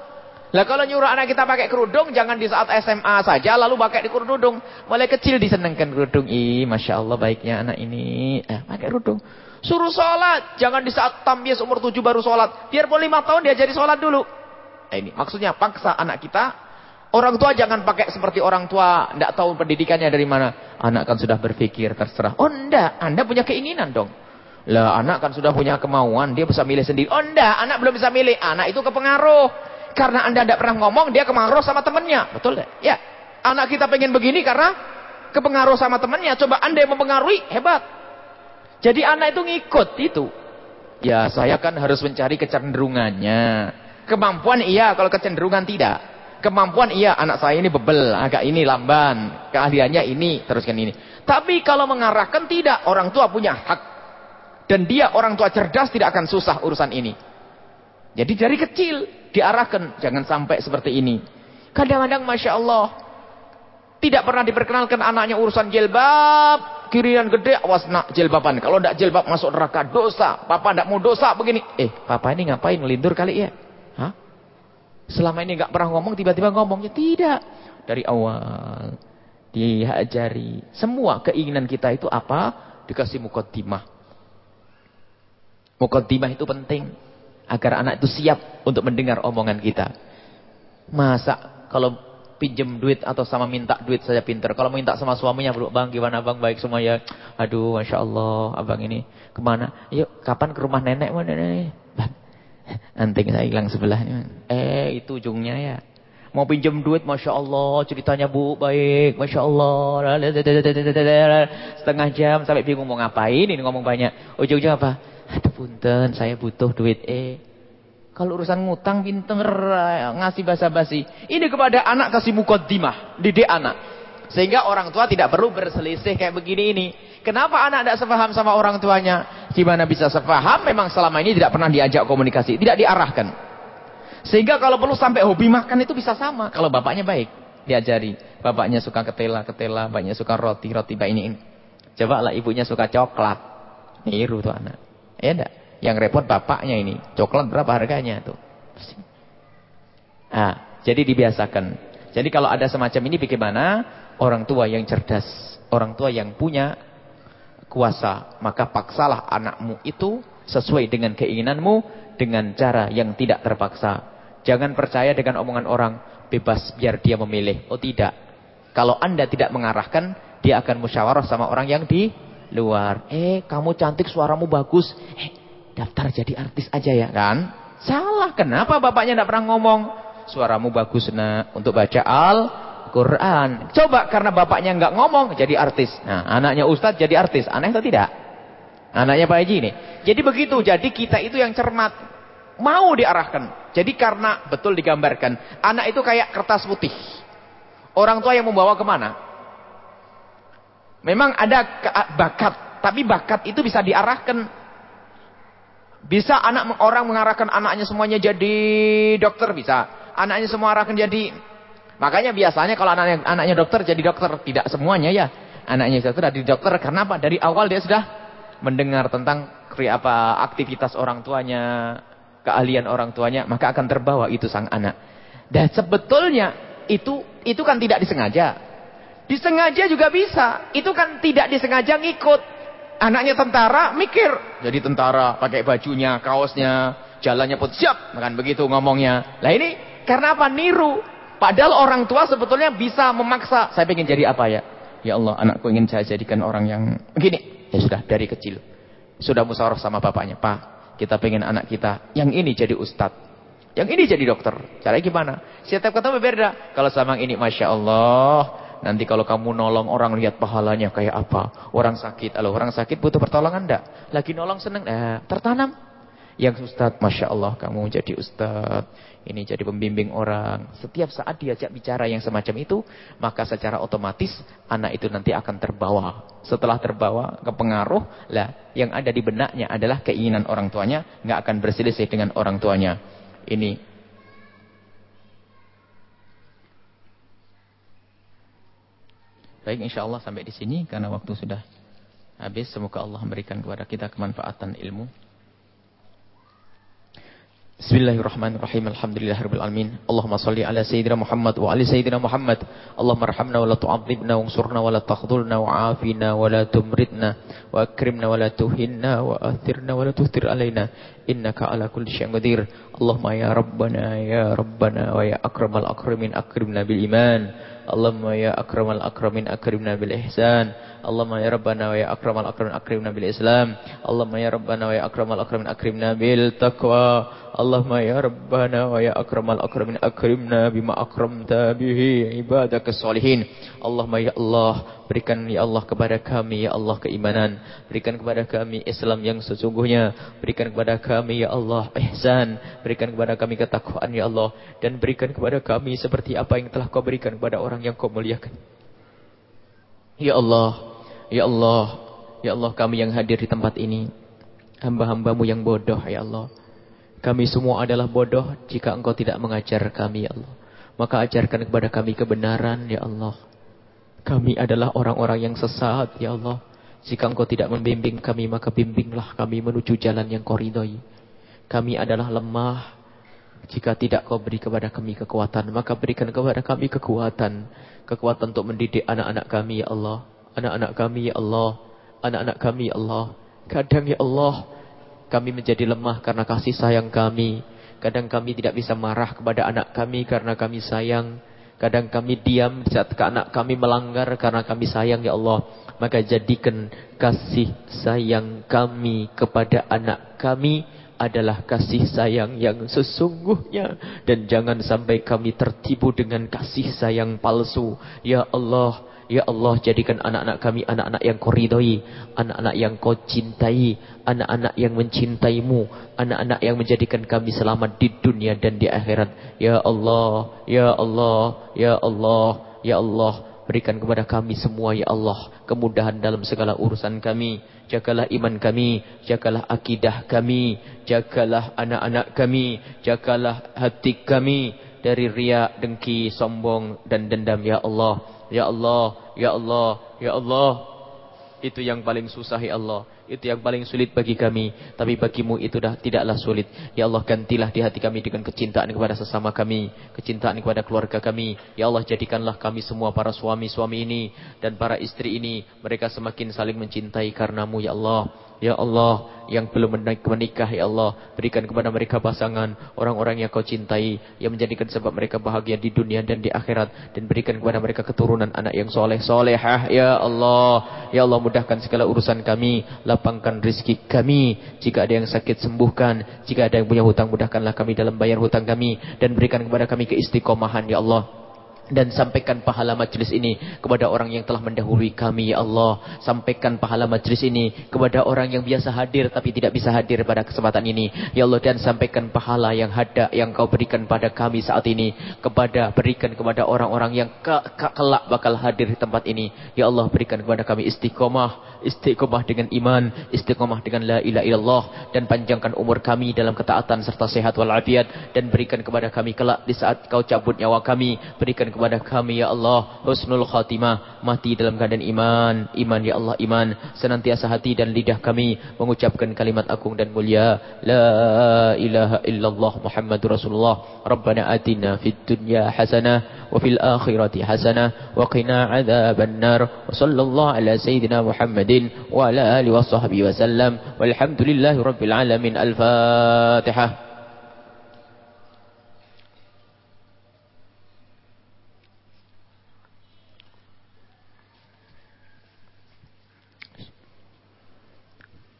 Lah kalau nyuruh anak kita pakai kerudung jangan di saat S M A saja lalu pakai di kerudung. Mulai kecil disenangkan kerudung. Ih, Masya Allah baiknya anak ini. Eh, pakai kerudung. Suruh sholat. Jangan di saat tamyiz umur tujuh baru sholat. Biar pun lima tahun dia jadi sholat dulu. Nah, ini maksudnya paksa anak kita. Orang tua jangan pakai seperti orang tua. Tidak tahu pendidikannya dari mana. Anak kan sudah berpikir terserah. Oh enggak. Anda punya keinginan dong. Lah anak kan sudah punya kemauan. Dia bisa milih sendiri. Oh enggak. Anak belum bisa milih. Anak itu kepengaruh. Karena Anda tidak pernah ngomong. Dia kepengaruh sama temannya. Betul deh. Ya. Anak kita pengen begini karena kepengaruh sama temannya. Coba Anda yang mempengaruhi. Hebat. Jadi anak itu ngikut itu. Ya saya kan harus mencari kecenderungannya. Kemampuan iya, kalau kecenderungan tidak. Kemampuan iya, anak saya ini bebel, agak ini lamban. Keahliannya ini, teruskan ini. Tapi kalau mengarahkan tidak, orang tua punya hak. Dan dia orang tua cerdas tidak akan susah urusan ini. Jadi dari kecil diarahkan. Jangan sampai seperti ini. Kadang-kadang Masya Allah. Tidak pernah diperkenalkan anaknya urusan jilbab. Kirian gede, awas nak jilbaban. Kalau tidak jilbab masuk neraka, dosa. Papa tidak mau dosa begini. Eh, papa ini ngapain ngelindur kali ya? Hah? Selama ini nggak pernah ngomong, tiba-tiba ngomongnya. Tidak. Dari awal. Diajari. Semua keinginan kita itu apa? Dikasih mukaddimah. Mukaddimah itu penting. Agar anak itu siap untuk mendengar omongan kita. Masa kalau pinjem duit atau sama minta duit saja pinter. Kalau minta sama suaminya, bang gimana bang, baik semua ya. Aduh, masya Allah, abang ini kemana? Yuk, kapan ke rumah nenek? Mana nenek? Bang, anting saya hilang sebelahnya. Eh, itu ujungnya ya. Mau pinjem duit, masya Allah, ceritanya bu, baik, masya Allah. Setengah jam sampai bingung mau ngapain, ini ngomong banyak. Ujung-ujung apa? Aduh punten, saya butuh duit. Eh, kalau urusan ngutang pinter ngasih basa-basi. Ini kepada anak kasih mukaddimah, didik anak. Sehingga orang tua tidak perlu berselisih kayak begini ini. Kenapa anak tidak sepaham sama orang tuanya? Gimana bisa sepaham? Memang selama ini tidak pernah diajak komunikasi, tidak diarahkan. Sehingga kalau perlu sampai hobi makan itu bisa sama. Kalau bapaknya baik, diajari. Bapaknya suka ketela-ketela, bapaknya suka roti-roti baik ini, ini. Coba lah ibunya suka coklat. Niru tuh anak. Ya enggak? Yang repot bapaknya ini. Coklat berapa harganya tuh? Nah, jadi dibiasakan. Jadi kalau ada semacam ini bagaimana? Orang tua yang cerdas, orang tua yang punya kuasa, maka paksalah anakmu itu sesuai dengan keinginanmu dengan cara yang tidak terpaksa. Jangan percaya dengan omongan orang, bebas biar dia memilih. Oh tidak. Kalau Anda tidak mengarahkan, dia akan musyawarah sama orang yang di luar. Eh, kamu cantik, suaramu bagus. Eh, daftar jadi artis aja ya kan? Salah. Kenapa bapaknya tidak pernah ngomong? Suaramu bagus nak untuk baca Al-Quran. Coba karena bapaknya nggak ngomong jadi artis. Nah, anaknya ustadz jadi artis. Aneh atau tidak? Anaknya Pak Haji ini. Jadi begitu. Jadi kita itu yang cermat. Mau diarahkan. Jadi karena betul digambarkan. Anak itu kayak kertas putih. Orang tua yang membawa kemana? Memang ada bakat. Tapi bakat itu bisa diarahkan. Bisa anak orang mengarahkan anaknya semuanya jadi dokter. Bisa. Anaknya semua arahkan jadi. Makanya biasanya kalau anaknya, anaknya dokter jadi dokter. Tidak semuanya ya. Anaknya dokter jadi dokter. Karena apa? Dari awal dia sudah mendengar tentang apa aktivitas orang tuanya, keahlian orang tuanya, maka akan terbawa itu sang anak. Dan sebetulnya itu itu kan tidak disengaja. Disengaja juga bisa. Itu kan tidak disengaja ngikut. Anaknya tentara, mikir jadi tentara, pakai bajunya, kaosnya, jalannya pun siap, kan begitu ngomongnya. Lah ini karena apa? Niru. Padahal orang tua sebetulnya bisa memaksa. Saya pengen jadi apa ya? Ya Allah, anakku ingin saya jadikan orang yang begini. Ya sudah, dari kecil. Sudah musyawarah sama bapaknya. Pak, kita pengen anak kita yang ini jadi ustadz. Yang ini jadi dokter. Caranya gimana? Setiap ketemu berbeda. Kalau sama yang ini, Masya Allah. Nanti kalau kamu nolong orang, lihat pahalanya kayak apa. Orang sakit. Kalau orang sakit butuh pertolongan enggak? Lagi nolong seneng. Eh, tertanam. Yang ustadz, Masya Allah kamu jadi ustadz. Ini jadi pembimbing orang. Setiap saat diajak bicara yang semacam itu, maka secara otomatis anak itu nanti akan terbawa. Setelah terbawa ke pengaruh, lah yang ada di benaknya adalah keinginan orang tuanya, nggak akan berselisih dengan orang tuanya. Ini. Baik, insya Allah sampai di sini karena waktu sudah habis. Semoga Allah memberikan kepada kita kemanfaatan ilmu. Bismillahirrahmanirrahim. Alhamdulillahirabbil alamin. Allahumma shalli ala sayyidina Muhammad wa ali sayyidina Muhammad. Allahumma arhamna wa la tu'adzibna wansurna wa la takhdhulna wa afina wa la tumritna wa akrimna wa la tuhinna wa athirna wa la tuhtir alaina innaka ala kulli syai'in qadir. Allahumma ya rabbana ya rabbana wa ya akramal akramin akrimna bil iman. Allahumma ya akramal akramin akrimna bil ihsan. Allahumma ya rabbana wa ya akramal akramin akrimna bil islam. Allahumma ya rabbana wa ya akramal akramin akrimna bil taqwa. Allahumma ya rabbana wa ya akramal akramin akrimna bima akramta bihi ibadakas sholihin. Allahumma ya Allah, berikan ya Allah kepada kami ya Allah keimanan, berikan kepada kami Islam yang sesungguhnya, berikan kepada kami ya Allah ihsan, berikan kepada kami ketakwaan ya Allah, dan berikan kepada kami seperti apa yang telah Kau berikan kepada orang yang Kau muliakan. Ya Allah, ya Allah, ya Allah, kami yang hadir di tempat ini, hamba-hambamu yang bodoh ya Allah. Kami semua adalah bodoh jika Engkau tidak mengajar kami ya Allah. Maka ajarkan kepada kami kebenaran ya Allah. Kami adalah orang-orang yang sesat ya Allah. Jika Engkau tidak membimbing kami, maka bimbinglah kami menuju jalan yang Kau ridhai. Kami adalah lemah. Jika tidak Kau beri kepada kami kekuatan, maka berikan kepada kami kekuatan. Kekuatan untuk mendidik anak-anak kami ya Allah. Anak-anak kami ya Allah. Anak-anak kami ya Allah. Kadang ya Allah, kami menjadi lemah karena kasih sayang kami. Kadang kami tidak bisa marah kepada anak kami karena kami sayang. Kadang kami diam di saat anak kami melanggar karena kami sayang ya Allah. Maka jadikan kasih sayang kami kepada anak kami adalah kasih sayang yang sesungguhnya. Dan jangan sampai kami tertipu dengan kasih sayang palsu. Ya Allah, ya Allah, jadikan anak-anak kami anak-anak yang kau ridhoi, anak-anak yang kau cintai, anak-anak yang mencintaimu, anak-anak yang menjadikan kami selamat di dunia dan di akhirat. Ya Allah, ya Allah, ya Allah, ya Allah, berikan kepada kami semua ya Allah kemudahan dalam segala urusan kami. Jagalah iman kami, jagalah akidah kami, jagalah anak-anak kami, jagalah hati kami dari riya, dengki, sombong dan dendam ya Allah. Ya Allah, ya Allah, ya Allah. Itu yang paling susah ya Allah. Itu yang paling sulit bagi kami. Tapi bagimu itu dah tidaklah sulit. Ya Allah, gantilah di hati kami dengan kecintaan kepada sesama kami, kecintaan kepada keluarga kami. Ya Allah, jadikanlah kami semua para suami-suami ini dan para istri ini, mereka semakin saling mencintai karenamu ya Allah. Ya Allah, yang belum menikah ya Allah, berikan kepada mereka pasangan, orang-orang yang kau cintai, yang menjadikan sebab mereka bahagia di dunia dan di akhirat. Dan berikan kepada mereka keturunan anak yang soleh solehah ya Allah. Ya Allah, mudahkan segala urusan kami, lapangkan rezeki kami. Jika ada yang sakit, sembuhkan. Jika ada yang punya hutang, mudahkanlah kami dalam bayar hutang kami. Dan berikan kepada kami keistiqomahan ya Allah. Dan sampaikan pahala majlis ini kepada orang yang telah mendahului kami ya Allah. Sampaikan pahala majlis ini kepada orang yang biasa hadir tapi tidak bisa hadir pada kesempatan ini ya Allah. Dan sampaikan pahala yang ada yang kau berikan pada kami saat ini, kepada berikan kepada orang-orang yang ke, ke, kelak bakal hadir di tempat ini ya Allah. Berikan kepada kami istiqomah, istiqomah dengan iman, istiqomah dengan la ilaha illallah. Dan panjangkan umur kami dalam ketaatan serta sehat walafiat. Dan berikan kepada kami kelak di saat kau cabut nyawa kami, berikan kepada kami ya Allah husnul khatimah, mati dalam keadaan iman, iman ya Allah, iman. Senantiasa hati dan lidah kami mengucapkan kalimat agung dan mulia la ilaha illallah Muhammadur Rasulullah. Rabbana atina fid dunya hasanah wa fil akhirati hasanah wa qina adzaban nar. Wa sallallahu ala sayyidina Muhammadin wa ala alihi wa sahbihi wa sallam. Walhamdulillahi rabbil alamin. Al-Fatihah.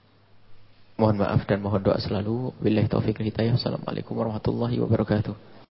Mohon maaf dan mohon doa selalu. Billahi taufiq wal hidayah. Assalamualaikum warahmatullahi wabarakatuh.